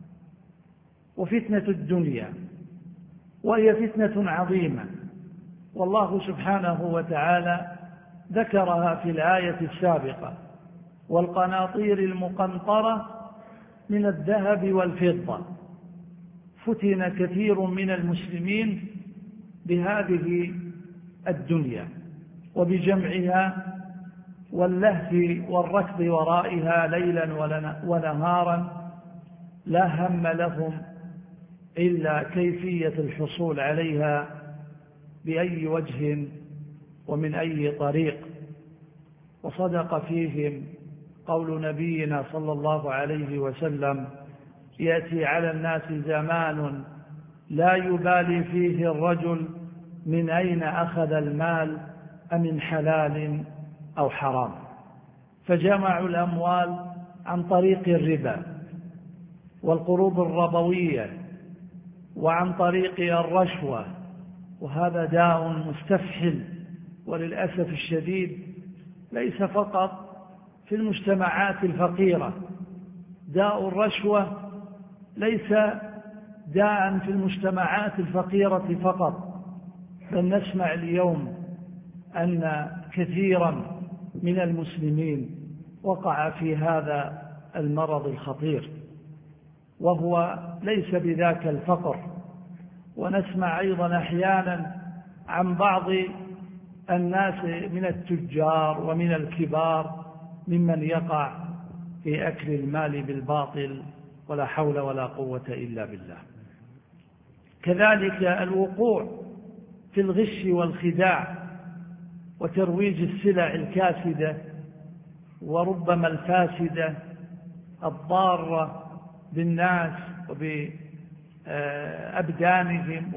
وفتنة الدنيا، وهي فتنة عظيمة والله سبحانه وتعالى ذكرها في الآية السابقة: والقناطير المقنطرة من الذهب والفضة. فتن كثير من المسلمين بهذه الدنيا وبجمعها واللهث والركض ورائها ليلا ونهارا، لا هم لهم إلا كيفية الحصول عليها بأي وجه ومن أي طريق. وصدق فيهم قول نبينا صلى الله عليه وسلم: يأتي على الناس زمان لا يبالي فيه الرجل من أين أخذ المال أمن حلال أو حرام، فجمعوا الأموال عن طريق الربا والقروض الربوية وعن طريق الرشوة، وهذا داء مستفحل وللأسف الشديد ليس فقط في المجتمعات الفقيرة. داء الرشوة ليس داء في المجتمعات الفقيرة فقط، بل نسمع اليوم أن كثيرا من المسلمين وقع في هذا المرض الخطير، وهو ليس بذاك الفقر. ونسمع أيضا أحيانا عن بعض الناس من التجار ومن الكبار ممن يقع في أكل المال بالباطل، ولا حول ولا قوة إلا بالله. كذلك الوقوع في الغش والخداع وترويج السلع الكاسدة وربما الفاسدة الضارة بالناس وبأبدانهم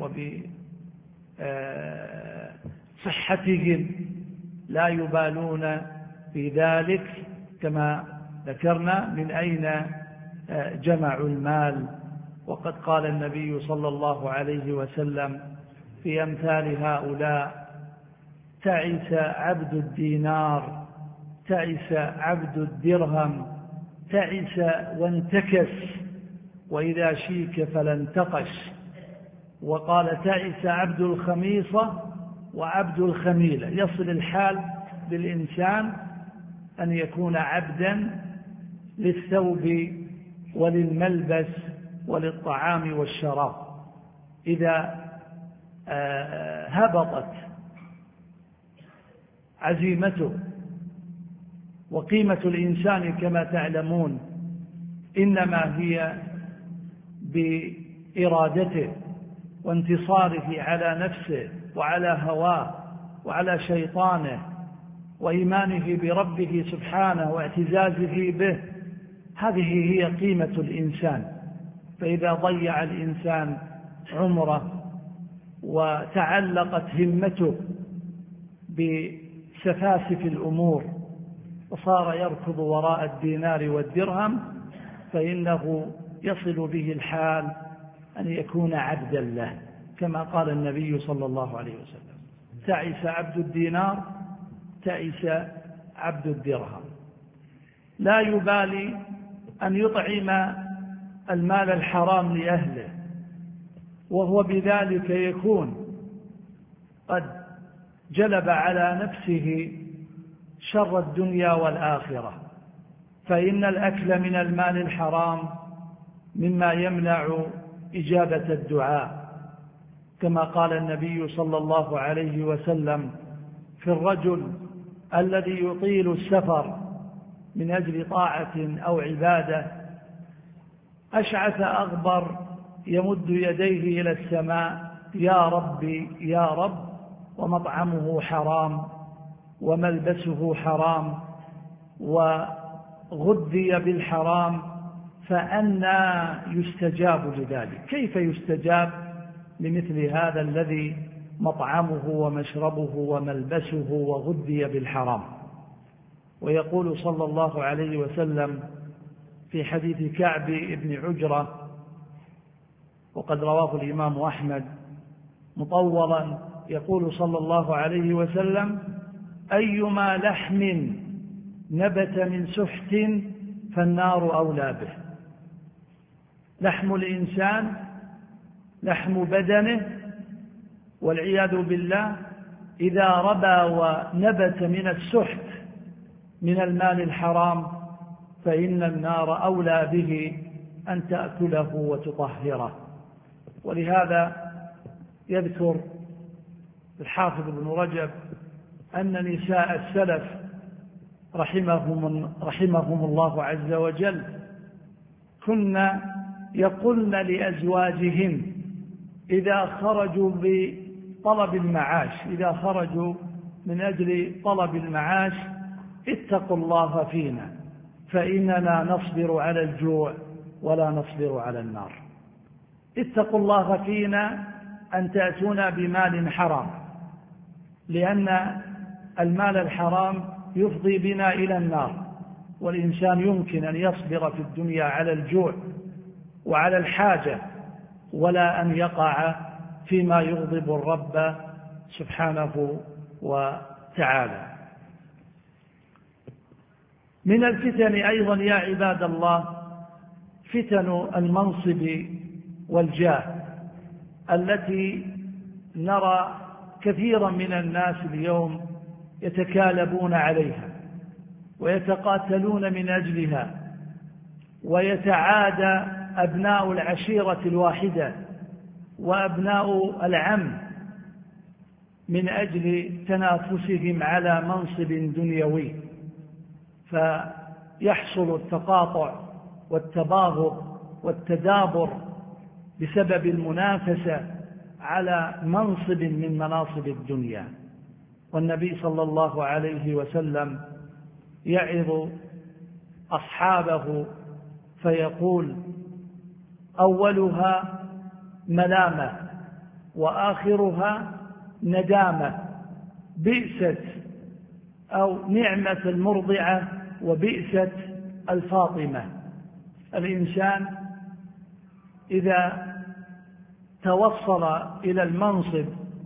وبصحتهم، لا يبالون في ذلك كما ذكرنا من أين جمعوا المال. وقد قال النبي صلى الله عليه وسلم في أمثال هؤلاء: تعس عبد الدينار، تعس عبد الدرهم، تعس وانتكس، وإذا شيك فلا انتقش. وقال: تعس عبد الخميصة وعبد الخميلة. يصل الحال بالإنسان أن يكون عبدا للثوب وللملبس وللطعام والشراب. إذا هبطت عزيمته وقيمة الإنسان كما تعلمون إنما هي بإرادته وانتصاره على نفسه وعلى هواه وعلى شيطانه وإيمانه بربه سبحانه واعتزازه به. هذه هي قيمة الإنسان. فإذا ضيع الإنسان عمره وتعلقت همته بسفاسف الأمور وصار يركض وراء الدينار والدرهم، فإنه يصل به الحال أن يكون عبدا له، كما قال النبي صلى الله عليه وسلم: تعس عبد الدينار، تعس عبد الدرهم. لا يبالي أن يطعم المال الحرام لأهله، وهو بذلك يكون قد جلب على نفسه شر الدنيا والآخرة. فإن الأكل من المال الحرام مما يمنع إجابة الدعاء، كما قال النبي صلى الله عليه وسلم في الرجل الذي يطيل السفر من أجل طاعة أو عبادة: أشعث أغبر يمد يديه إلى السماء: يا ربي يا رب، ومطعمه حرام وملبسه حرام وغذي بالحرام، فأنى يستجاب لذلك؟ كيف يستجاب لمثل هذا الذي مطعمه ومشربه وملبسه وغذي بالحرام؟ ويقول صلى الله عليه وسلم في حديث كعب بن عجرة، وقد رواه الإمام أحمد مطولا، يقول صلى الله عليه وسلم: أيما لحم نبت من سحت فالنار أولى به. لحم الإنسان، لحم بدنه والعياذ بالله، إذا ربى ونبت من السحت من المال الحرام فإن النار أولى به أن تأكله وتطهره. ولهذا يذكر الحافظ ابن رجب أن نساء السلف رحمهم الله عز وجل كن يقولن لأزواجهن إذا خرجوا بطلب المعاش، إذا خرجوا من أجل طلب المعاش: اتقوا الله فينا فإننا نصبر على الجوع ولا نصبر على النار. اتقوا الله فينا أن تأتونا بمال حرام، لأن المال الحرام يفضي بنا إلى النار، والإنسان يمكن أن يصبر في الدنيا على الجوع وعلى الحاجة ولا أن يقع فيما يغضب الرب سبحانه وتعالى. من الفتن أيضا يا عباد الله فتن المنصب والجاه، التي نرى كثيرا من الناس اليوم يتكالبون عليها ويتقاتلون من أجلها، ويتعادى أبناء العشيرة الواحدة وأبناء العم من أجل تنافسهم على منصب دنيوي، فيحصل التقاطع والتباغض والتدابر بسبب المنافسة على منصب من مناصب الدنيا. والنبي صلى الله عليه وسلم يعظ أصحابه فيقول: أولها ملامة وآخرها ندامة، بئست أو نعمة المرضعة وبئست الفاطمة. الإنسان إذا توصل إلى المنصب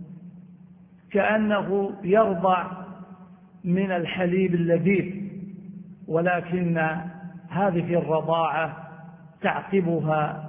كأنه يرضع من الحليب اللذيذ، ولكن هذه الرضاعة تعقبها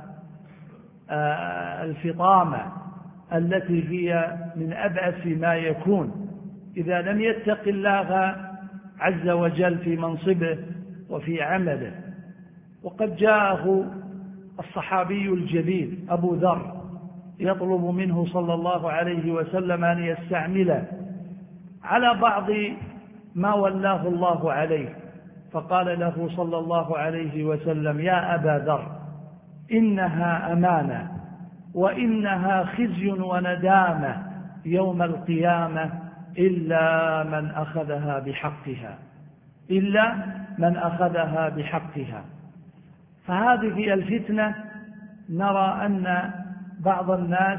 الفطامة التي هي من أبأس ما يكون إذا لم يتق الله عز وجل في منصبه وفي عمله. وقد جاءه الصحابي الجليل أبو ذر يطلب منه صلى الله عليه وسلم أن يستعمله على بعض ما ولاه الله عليه، فقال له صلى الله عليه وسلم: يا أبا ذر، إنها أمانة وإنها خزي وندامة يوم القيامة إلا من أخذها بحقها، إلا من أخذها بحقها. فهذه الفتنة نرى أن بعض الناس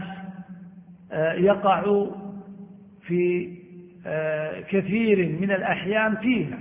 يقع في كثير من الأحيان فيها،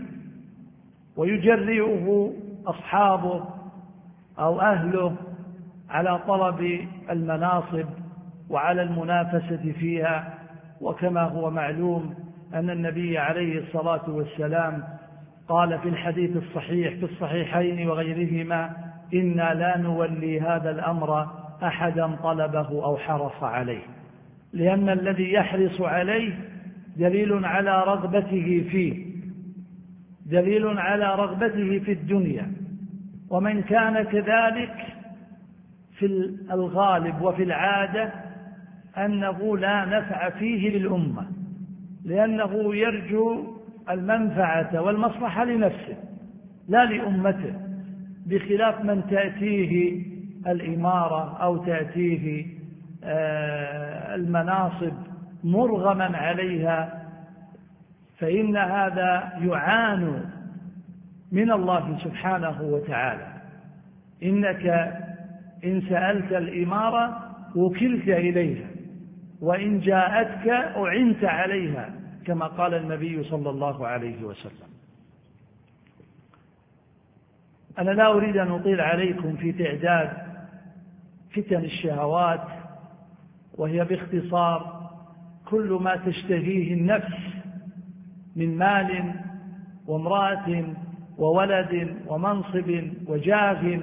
ويجرئه أصحابه أو أهله على طلب المناصب وعلى المنافسة فيها. وكما هو معلوم أن النبي عليه الصلاة والسلام قال في الحديث الصحيح في الصحيحين وغيرهما: إنا لا نولي هذا الأمر أحدا طلبه أو حرص عليه، لأن الذي يحرص عليه دليل على رغبته فيه، دليل على رغبته في الدنيا. ومن كان كذلك في الغالب وفي العادة أنه لا نفع فيه للأمة، لأنه يرجو المنفعة والمصلحة لنفسه لا لأمته، بخلاف من تأتيه الإمارة أو تأتيه المناصب مرغما عليها، فإن هذا يعان من الله سبحانه وتعالى. إنك إن سألت الإمارة وكلت إليها، وإن جاءتك أعنت عليها، كما قال النبي صلى الله عليه وسلم. أنا لا أريد أن أطيل عليكم في تعداد فتن الشهوات، وهي باختصار كل ما تشتهيه النفس من مال وامرأة وولد ومنصب وجاه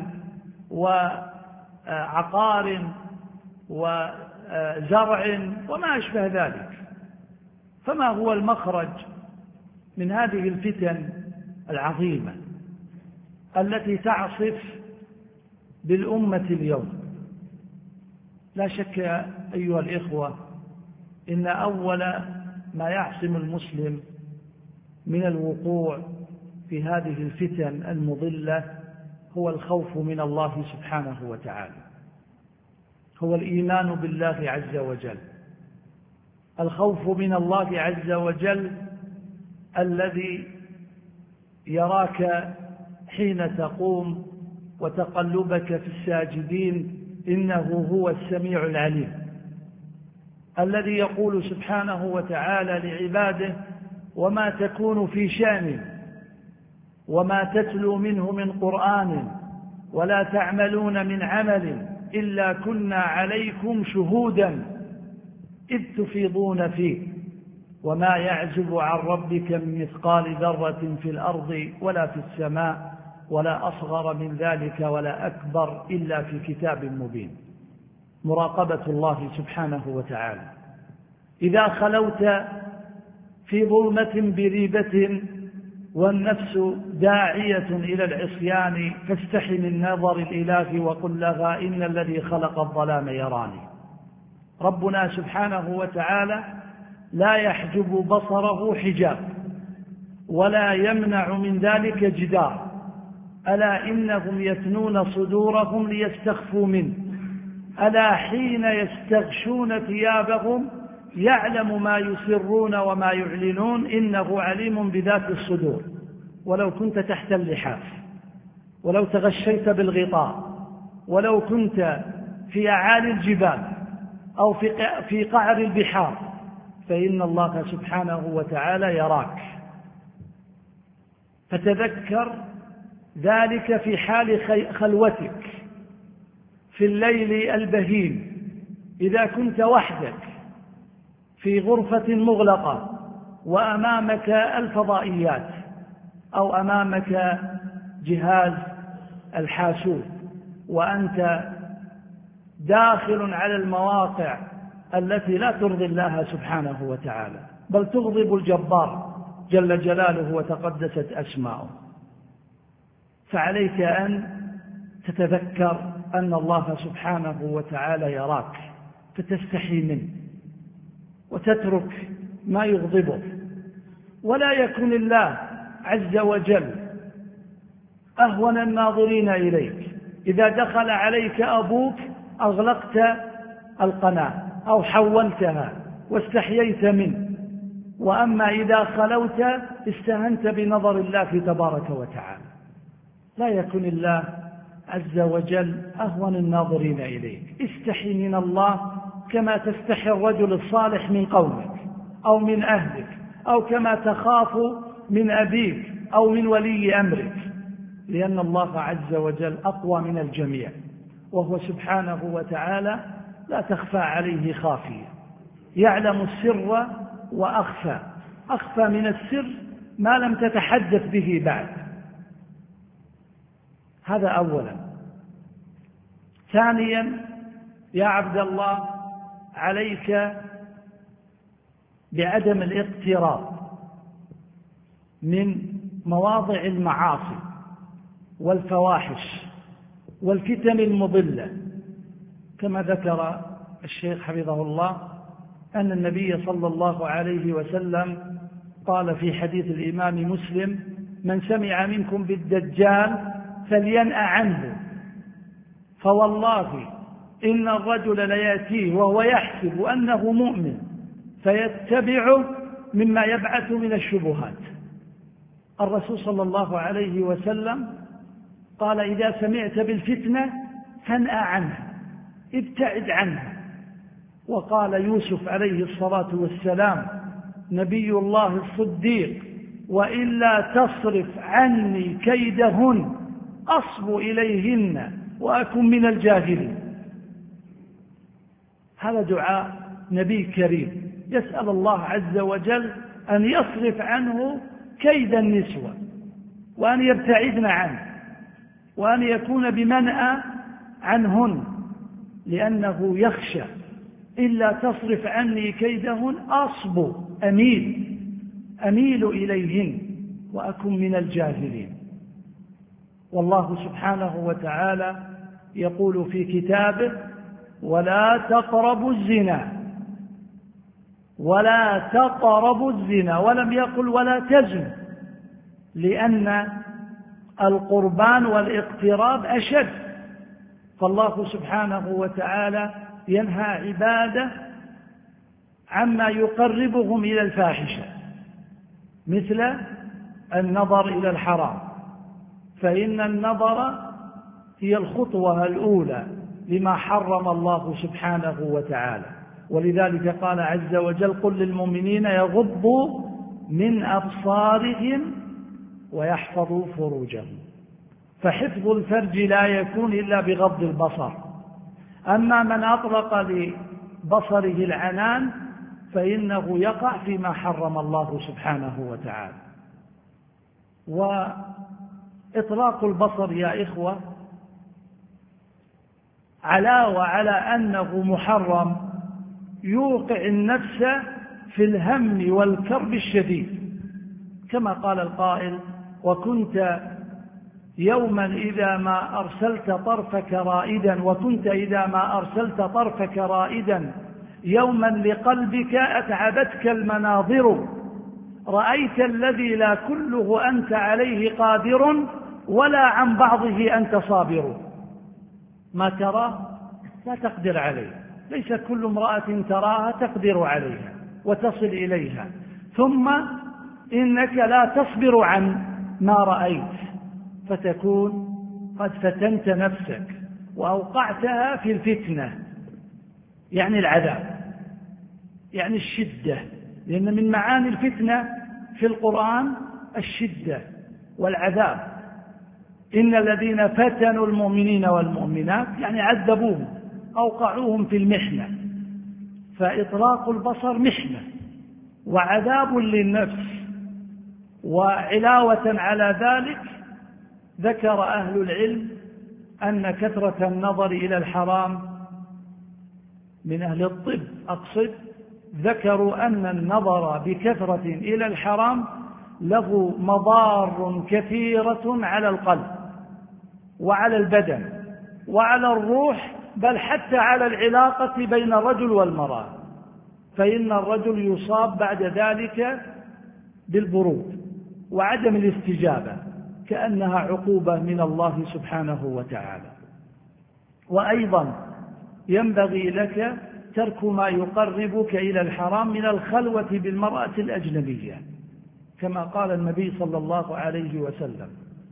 وعقار وزرع وما أشبه ذلك. فما هو المخرج من هذه الفتن العظيمة التي تعصف بالأمة اليوم؟ لا شك أيها الإخوة إن أول ما يعصم المسلم من الوقوع في هذه الفتن المضلة هو الخوف من الله سبحانه وتعالى، هو الإيمان بالله عز وجل. الخوف من الله عز وجل الذي يراك حين تقوم وتقلبك في الساجدين إنه هو السميع العليم، الذي يقول سبحانه وتعالى لعباده: وما تكون في شأن وما تتلو منه من قرآن ولا تعملون من عمل إلا كنا عليكم شهودا إذ تفيضون فيه وما يعزب عن ربك من مثقال ذرة في الأرض ولا في السماء ولا أصغر من ذلك ولا أكبر إلا في كتاب مبين. مراقبة الله سبحانه وتعالى. إذا خلوت في ظلمة بريبة والنفس داعية إلى العصيان فاستحي من نظر الإله وقل لها إن الذي خلق الظلام يراني. ربنا سبحانه وتعالى لا يحجب بصره حجاب ولا يمنع من ذلك جدار. ألا إنهم يثنون صدورهم ليستخفوا منه ألا حين يستغشون ثيابهم يعلم ما يسرون وما يعلنون إنه عليم بذات الصدور. ولو كنت تحت اللحاف، ولو تغشيت بالغطاء، ولو كنت في أعالي الجبال أو في قعر البحار، فإن الله سبحانه وتعالى يراك. فتذكر ذلك في حال خلوتك في الليل البهيم، إذا كنت وحدك في غرفة مغلقة وأمامك الفضائيات أو أمامك جهاز الحاسوب وأنت داخل على المواقع التي لا ترضي الله سبحانه وتعالى بل تغضب الجبار جل جلاله وتقدست أسماؤه. فعليك أن تتذكر أن الله سبحانه وتعالى يراك فتستحي منه وتترك ما يغضبه. ولا يكن الله عز وجل أهون الناظرين إليك. إذا دخل عليك أبوك أغلقت القناة أو حولتها واستحييت منه، وأما إذا خلوت استهنت بنظر الله تبارك وتعالى. لا يكن الله عز وجل أهون الناظرين إليك. استحي من الله كما تستحي الرجل الصالح من قومك أو من أهلك، أو كما تخاف من أبيك أو من ولي أمرك، لأن الله عز وجل أقوى من الجميع، وهو سبحانه وتعالى لا تخفى عليه خافية، يعلم السر وأخفى، أخفى من السر ما لم تتحدث به بعد. هذا أولا. ثانيا يا عبد الله عليك بعدم الاقتراب من مواضع المعاصي والفواحش والفتن المضلة، كما ذكر الشيخ حفظه الله أن النبي صلى الله عليه وسلم قال في حديث الإمام مسلم: من سمع منكم بالدجال فلينأ عنه، فوالله إن الرجل ليأتيه وهو يحسب أنه مؤمن فيتبع مما يبعث من الشبهات. الرسول صلى الله عليه وسلم قال: إذا سمعت بالفتنة فانأ عنها، ابتعد عنها. وقال يوسف عليه الصلاة والسلام نبي الله الصديق: وإلا تصرف عني كيدهن أصب إليهن وأكن من الجاهلين. هذا دعاء نبي كريم يسأل الله عز وجل أن يصرف عنه كيد النسوة وأن يبتعدن عنه وأن يكون بمنأى عنهن، لأنه يخشى إلا تصرف عني كيدهن أصب أميل إليهن وأكن من الجاهلين. والله سبحانه وتعالى يقول في كتابه: ولا تقربوا الزنا، ولا تقربوا الزنا، ولم يقل ولا تزن، لأن القربان والاقتراب أشد. فالله سبحانه وتعالى ينهى عباده عما يقربهم إلى الفاحشة، مثل النظر إلى الحرام، فإن النظر هي الخطوة الأولى لما حرم الله سبحانه وتعالى. ولذلك قال عز وجل: قل للمؤمنين يغضوا من أبصارهم ويحفظوا فروجهم. فحفظ الفرج لا يكون إلا بغض البصر. أما من أطلق لبصره العنان فإنه يقع فيما حرم الله سبحانه وتعالى. وإطلاق البصر يا إخوة علاوة على أنه محرم يوقع النفس في الهم والكرب الشديد، كما قال القائل: وكنت يوما إذا ما أرسلت طرفك رائدا، وكنت إذا ما أرسلت طرفك رائدا يوما لقلبك أتعبتك المناظر، رأيت الذي لا كله أنت عليه قادر، ولا عن بعضه أنت صابر. ما ترى لا تقدر عليه، ليس كل امرأة تراها تقدر عليها وتصل إليها، ثم إنك لا تصبر عن ما رأيت، فتكون قد فتنت نفسك وأوقعتها في الفتنة، يعني العذاب، يعني الشدة، لأن من معاني الفتنة في القرآن الشدة والعذاب. إن الذين فتنوا المؤمنين والمؤمنات يعني عذبوهم، أوقعوهم في المحنة. فإطلاق البصر محنة وعذاب للنفس. وعلاوة على ذلك ذكر أهل العلم أن كثرة النظر إلى الحرام من أهل الطب أقصد، ذكروا أن النظر بكثرة إلى الحرام له مضار كثيرة على القلب وعلى البدن وعلى الروح، بل حتى على العلاقة بين الرجل والمرأة، فإن الرجل يصاب بعد ذلك بالبرود وعدم الاستجابة، كأنها عقوبة من الله سبحانه وتعالى. وأيضا ينبغي لك ترك ما يقربك إلى الحرام من الخلوة بالمرأة الأجنبية، كما قال النبي صلى الله عليه وسلم: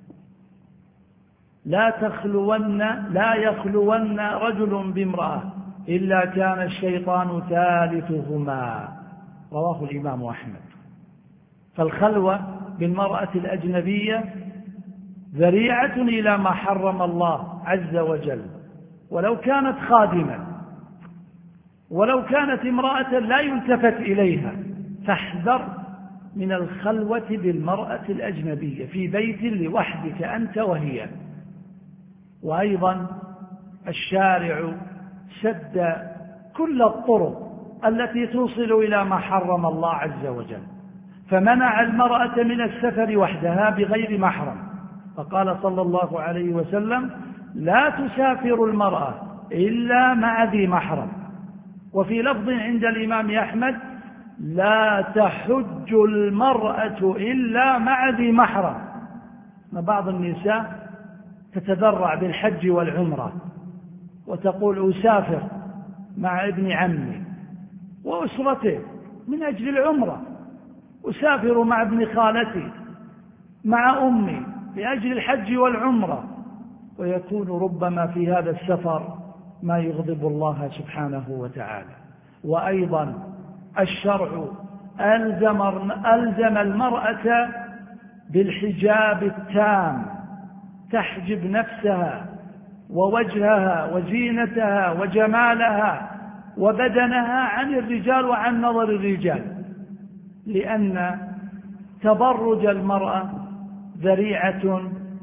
لا يخلون رجل بامرأة إلا كان الشيطان ثالثهما، رواه الإمام أحمد. فالخلوة بالمرأة الأجنبية ذريعة إلى ما حرم الله عز وجل، ولو كانت خادمة، ولو كانت امرأة لا يلتفت إليها، فاحذر من الخلوة بالمرأة الأجنبية في بيت لوحدك أنت وهي. وأيضا الشارع سد كل الطرق التي توصل إلى ما حرم الله عز وجل، فمنع المرأة من السفر وحدها بغير محرم، فقال صلى الله عليه وسلم: لا تسافر المرأة إلا مع ذي محرم. وفي لفظ عند الإمام أحمد: لا تحج المرأة إلا مع ذي محرم. بعض النساء تتذرع بالحج والعمرة وتقول: أسافر مع ابن عمي وأسرته من أجل العمرة، أسافر مع ابن خالتي مع أمي لأجل الحج والعمرة، ويكون ربما في هذا السفر ما يغضب الله سبحانه وتعالى. وأيضا الشرع ألزم المرأة بالحجاب التام، تحجب نفسها ووجهها وزينتها وجمالها وبدنها عن الرجال وعن نظر الرجال، لأن تبرج المرأة ذريعة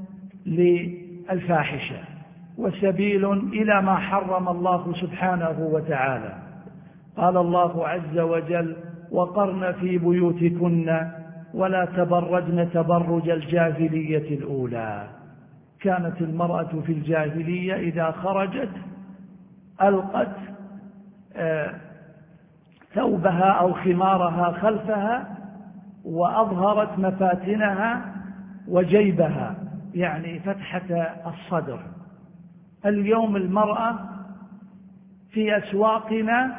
للفاحشة وسبيل إلى ما حرم الله سبحانه وتعالى. قال الله عز وجل: وقرن في بيوتكن ولا تبرجن تبرج الجاهلية الأولى. كانت المرأة في الجاهلية إذا خرجت ألقت ثوبها أو خمارها خلفها وأظهرت مفاتنها وجيبها، يعني فتحة الصدر. اليوم المرأة في أسواقنا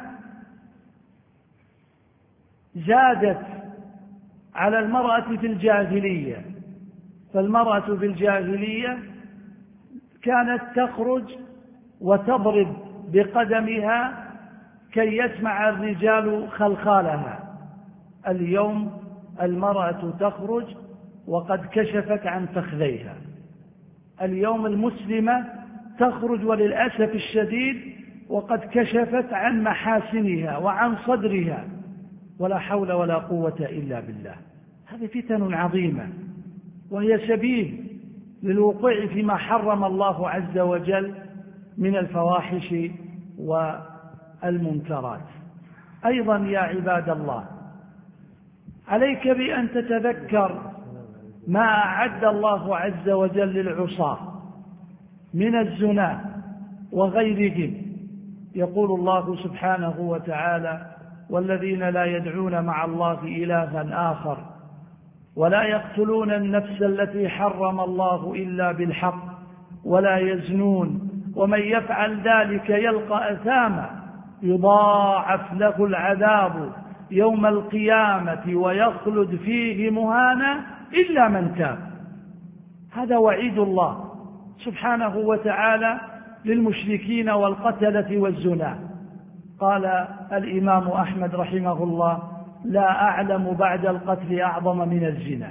زادت على المرأة في الجاهلية. فالمرأة في الجاهلية كانت تخرج وتضرب بقدمها كي يسمع الرجال خلخالها. اليوم المرأة تخرج وقد كشفت عن فخذيها. اليوم المسلمة تخرج وللأسف الشديد وقد كشفت عن محاسنها وعن صدرها، ولا حول ولا قوة إلا بالله. هذه فتن عظيمة، وهي سبيل للوقوع فيما حرم الله عز وجل من الفواحش والمنكرات. أيضا يا عباد الله، عليك بأن تتذكر ما أعد الله عز وجل للعصاة من الزنا وغيرهم. يقول الله سبحانه وتعالى: والذين لا يدعون مع الله إلها آخر ولا يقتلون النفس التي حرم الله إلا بالحق ولا يزنون ومن يفعل ذلك يلقى أثاما يضاعف له العذاب يوم القيامة ويخلد فيه مهانا إلا من تاب. هذا وعيد الله سبحانه وتعالى للمشركين والقتلة والزنا. قال الإمام أحمد رحمه الله: لا أعلم بعد القتل أعظم من الزنا.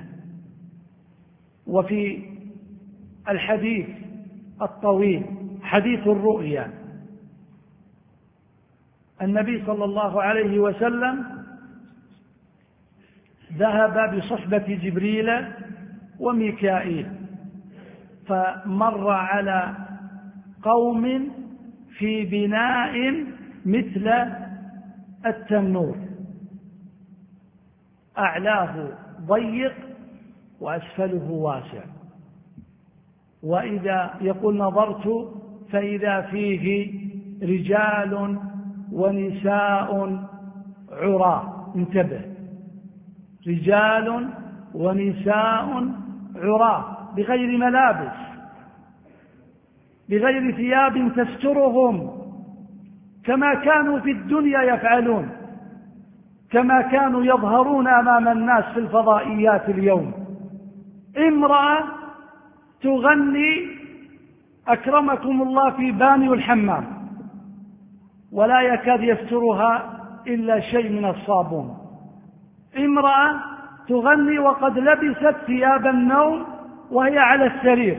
وفي الحديث الطويل حديث الرؤيا، النبي صلى الله عليه وسلم ذهب بصحبة جبريل وميكائيل، فمر على قوم في بناء مثل التنور، أعلاه ضيق وأسفله واسع، وإذا يقول نظرت فإذا فيه رجال ونساء عراة. انتبه، رجال ونساء عراة بغير ملابس، بغير ثياب تسترهم، كما كانوا في الدنيا يفعلون، كما كانوا يظهرون أمام الناس في الفضائيات اليوم. امرأة تغني أكرمكم الله في بانيو الحمام ولا يكاد يسترها إلا شيء من الصابون. امرأة تغني وقد لبست ثياب النوم وهي على السرير.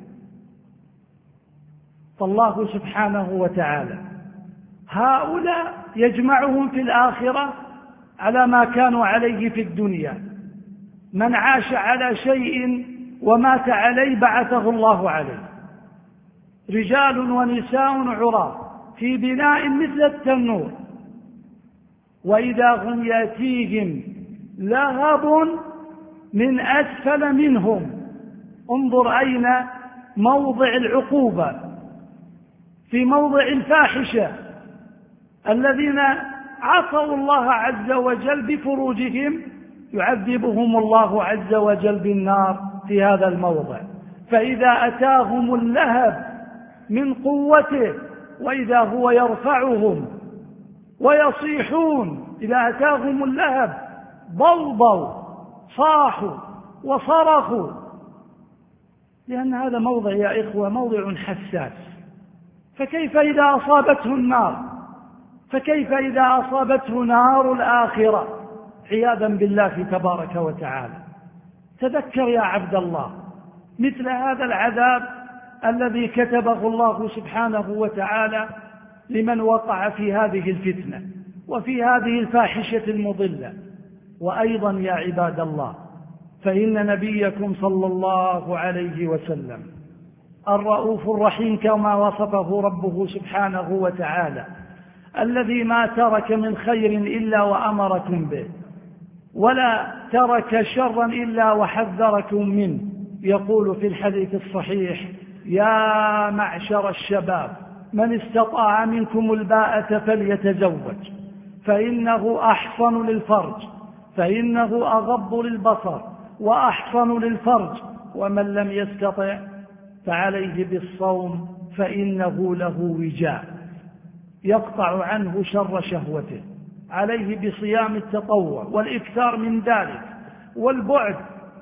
فالله سبحانه وتعالى هؤلاء يجمعهم في الآخرة على ما كانوا عليه في الدنيا. من عاش على شيء ومات عليه بعثه الله عليه. رجال ونساء عراة في بناء مثل التنور، وإذا هم يأتيهم لهب من أسفل منهم. انظر أين موضع العقوبة، في موضع الفاحشة. الذين عصوا الله عز وجل بفروجهم يعذبهم الله عز وجل بالنار في هذا الموضع. فإذا أتاهم اللهب من قوته وإذا هو يرفعهم ويصيحون، إذا أتاهم اللهب ضوضوا صاحوا وصرخوا، لأن هذا موضع يا إخوة موضع حساس. فكيف إذا أصابته النار؟ فكيف إذا أصابته نار الآخرة عياذا بالله تبارك وتعالى؟ تذكر يا عبد الله مثل هذا العذاب الذي كتبه الله سبحانه وتعالى لمن وقع في هذه الفتنة وفي هذه الفاحشة المضلة. وأيضا يا عباد الله، فإن نبيكم صلى الله عليه وسلم الرؤوف الرحيم كما وصفه ربه سبحانه وتعالى الذي ما ترك من خير إلا وأمركم به، ولا ترك شرا إلا وحذركم منه. يقول في الحديث الصحيح: يا معشر الشباب من استطاع منكم الباءة فليتزوج، فإنه أحصن للفرج، فإنه أغض للبصر وأحصن للفرج، ومن لم يستطع فعليه بالصوم فإنه له وجاء يقطع عنه شر شهوته. عليه بصيام التطوع والإكثار من ذلك، والبعد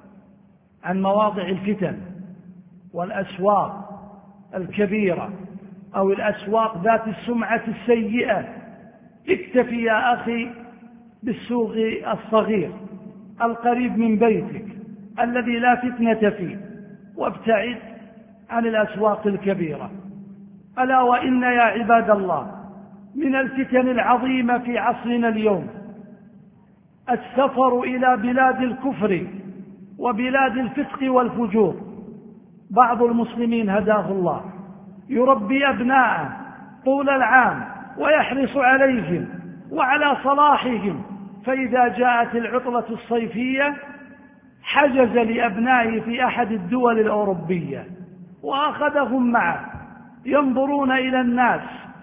عن مواضع الفتن والأسواق الكبيرة أو الأسواق ذات السمعة السيئة. اكتفي يا أخي بالسوق الصغير القريب من بيتك الذي لا فتنة فيه، وابتعد عن الأسواق الكبيرة. ألا وإن يا عباد الله من الفتن العظيمة في عصرنا اليوم السفر إلى بلاد الكفر وبلاد الفسق والفجور. بعض المسلمين هداه الله يربي أبناءه طول العام ويحرص عليهم وعلى صلاحهم، فإذا جاءت العطلة الصيفية حجز لأبنائه في أحد الدول الأوروبية وأخذهم معه، ينظرون إلى الناس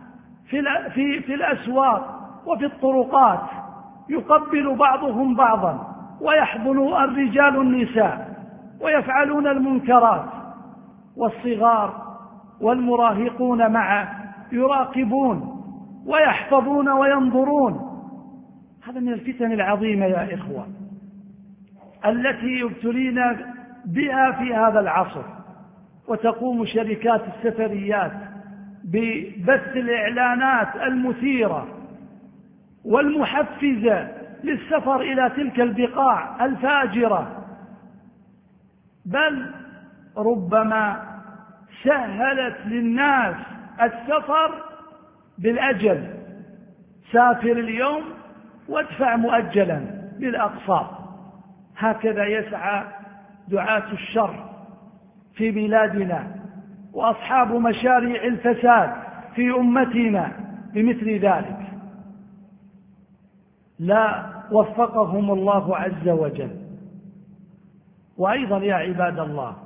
في الأسواق وفي الطرقات، يقبل بعضهم بعضا ويحضن الرجال النساء ويفعلون المنكرات، والصغار والمراهقون معه يراقبون ويحفظون وينظرون. هذا من الفتن العظيمة يا إخوة التي يبتلين بها في هذا العصر. وتقوم شركات السفريات ببث الإعلانات المثيرة والمحفزة للسفر إلى تلك البقاع الفاجرة، بل ربما سهلت للناس السفر بالأجل. سافر اليوم وادفع مؤجلا بالأقساط. هكذا يسعى دعاة الشر في بلادنا وأصحاب مشاريع الفساد في أمتنا بمثل ذلك. لا وفقهم الله عز وجل. وأيضا يا عباد الله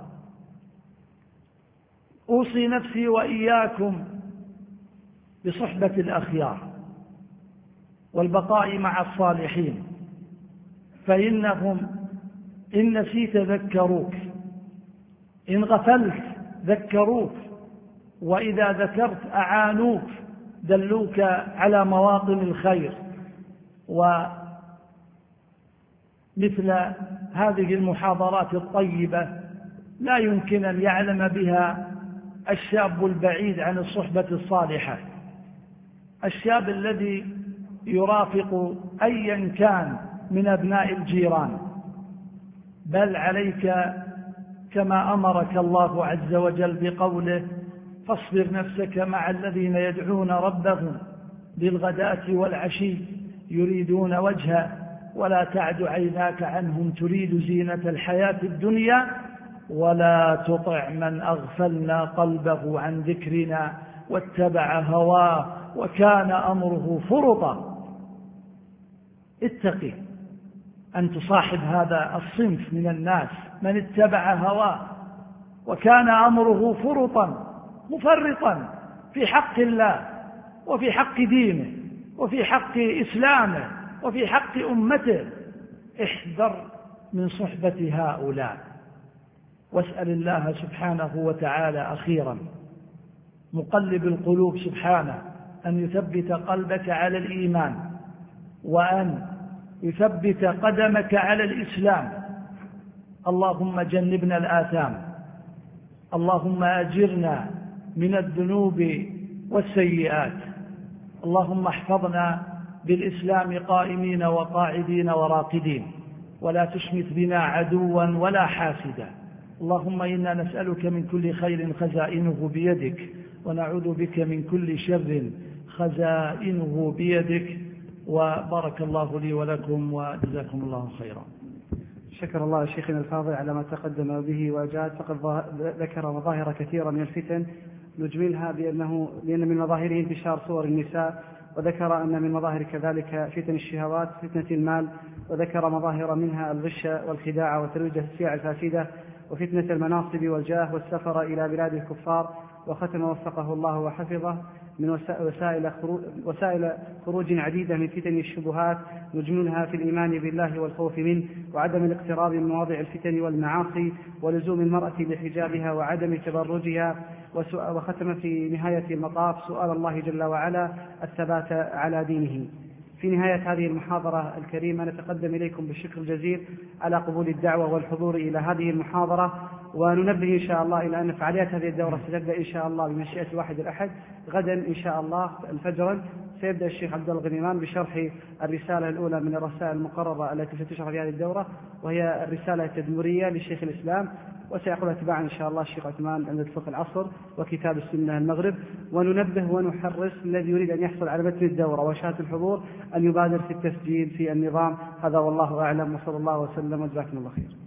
أوصي نفسي وإياكم بصحبة الأخيار والبقاء مع الصالحين، فإنهم إن نسيت ذكروك، إن غفلت ذكروك، وإذا ذكرت أعانوك، دلوك على مواطن الخير. ومثل هذه المحاضرات الطيبة لا يمكن أن يعلم بها الشاب البعيد عن الصحبة الصالحة، الشاب الذي يرافق أيا كان من أبناء الجيران. بل عليك كما أمرك الله عز وجل بقوله: فاصبر نفسك مع الذين يدعون ربهم بالغداة والعشي يريدون وجهه ولا تعد عيناك عنهم تريد زينة الحياة الدنيا ولا تطع من أغفلنا قلبه عن ذكرنا واتبع هواه وكان أمره فرطا. اتقي أن تصاحب هذا الصنف من الناس، من اتبع هواه وكان أمره فرطا، مفرطا في حق الله وفي حق دينه وفي حق إسلامه وفي حق أمته. احذر من صحبة هؤلاء، واسأل الله سبحانه وتعالى أخيرا مقلب القلوب سبحانه أن يثبت قلبك على الإيمان، وأن يثبت قدمك على الإسلام. اللهم جنبنا الآثام، اللهم أجرنا من الذنوب والسيئات، اللهم احفظنا بالإسلام قائمين وقاعدين وراقدين، ولا تشمت بنا عدوا ولا حاسدا. اللهم إنا نسألك من كل خير خزائنه بيدك، ونعوذ بك من كل شر خزائنه بيدك. وبارك الله لي ولكم وجزاكم الله خيرا. شكر الله شيخنا الفاضل على ما تقدم به وجاءت، فقد ذكر مظاهر كثيرة من الفتن نجملها لأن من مظاهره انتشار صور النساء وذكر أن من مظاهر كذلك فتن الشهوات فتنة المال، وذكر مظاهر منها الغش والخداع وترويج السلع الفاسدة، وفتنة المناصب والجاه والسفر إلى بلاد الكفار. وختم وفقه الله وحفظه من وسائل خروج عديدة من فتن الشبهات، مجملها في الإيمان بالله والخوف منه، وعدم الاقتراب من مواضع الفتن والمعاصي، ولزوم المرأة لحجابها وعدم تبرجها. وختم في نهاية المطاف سؤال الله جل وعلا الثبات على دينه. في نهاية هذه المحاضرة الكريمة نتقدم إليكم بالشكر الجزيل على قبول الدعوة والحضور إلى هذه المحاضرة، وننبه إن شاء الله إلى أن فعاليات هذه الدورة ستبدأ إن شاء الله بمشيئة واحد الأحد غدا إن شاء الله الفجر. سيبدأ الشيخ عبد الله الغنيمان بشرح الرسالة الأولى من الرسائل المقررة التي ستشرح في هذه الدورة، وهي الرسالة التدمرية للشيخ الإسلام، وسيأخذها تباعا إن شاء الله الشيخ عثمان عند فقه العصر وكتاب السنة المغرب. وننبه ونحرص الذي يريد أن يحصل على متن الدورة وشهادة الحضور أن يبادر في التسجيل في النظام. هذا والله أعلم، وصلى الله وسلم وجزاكم الله خير.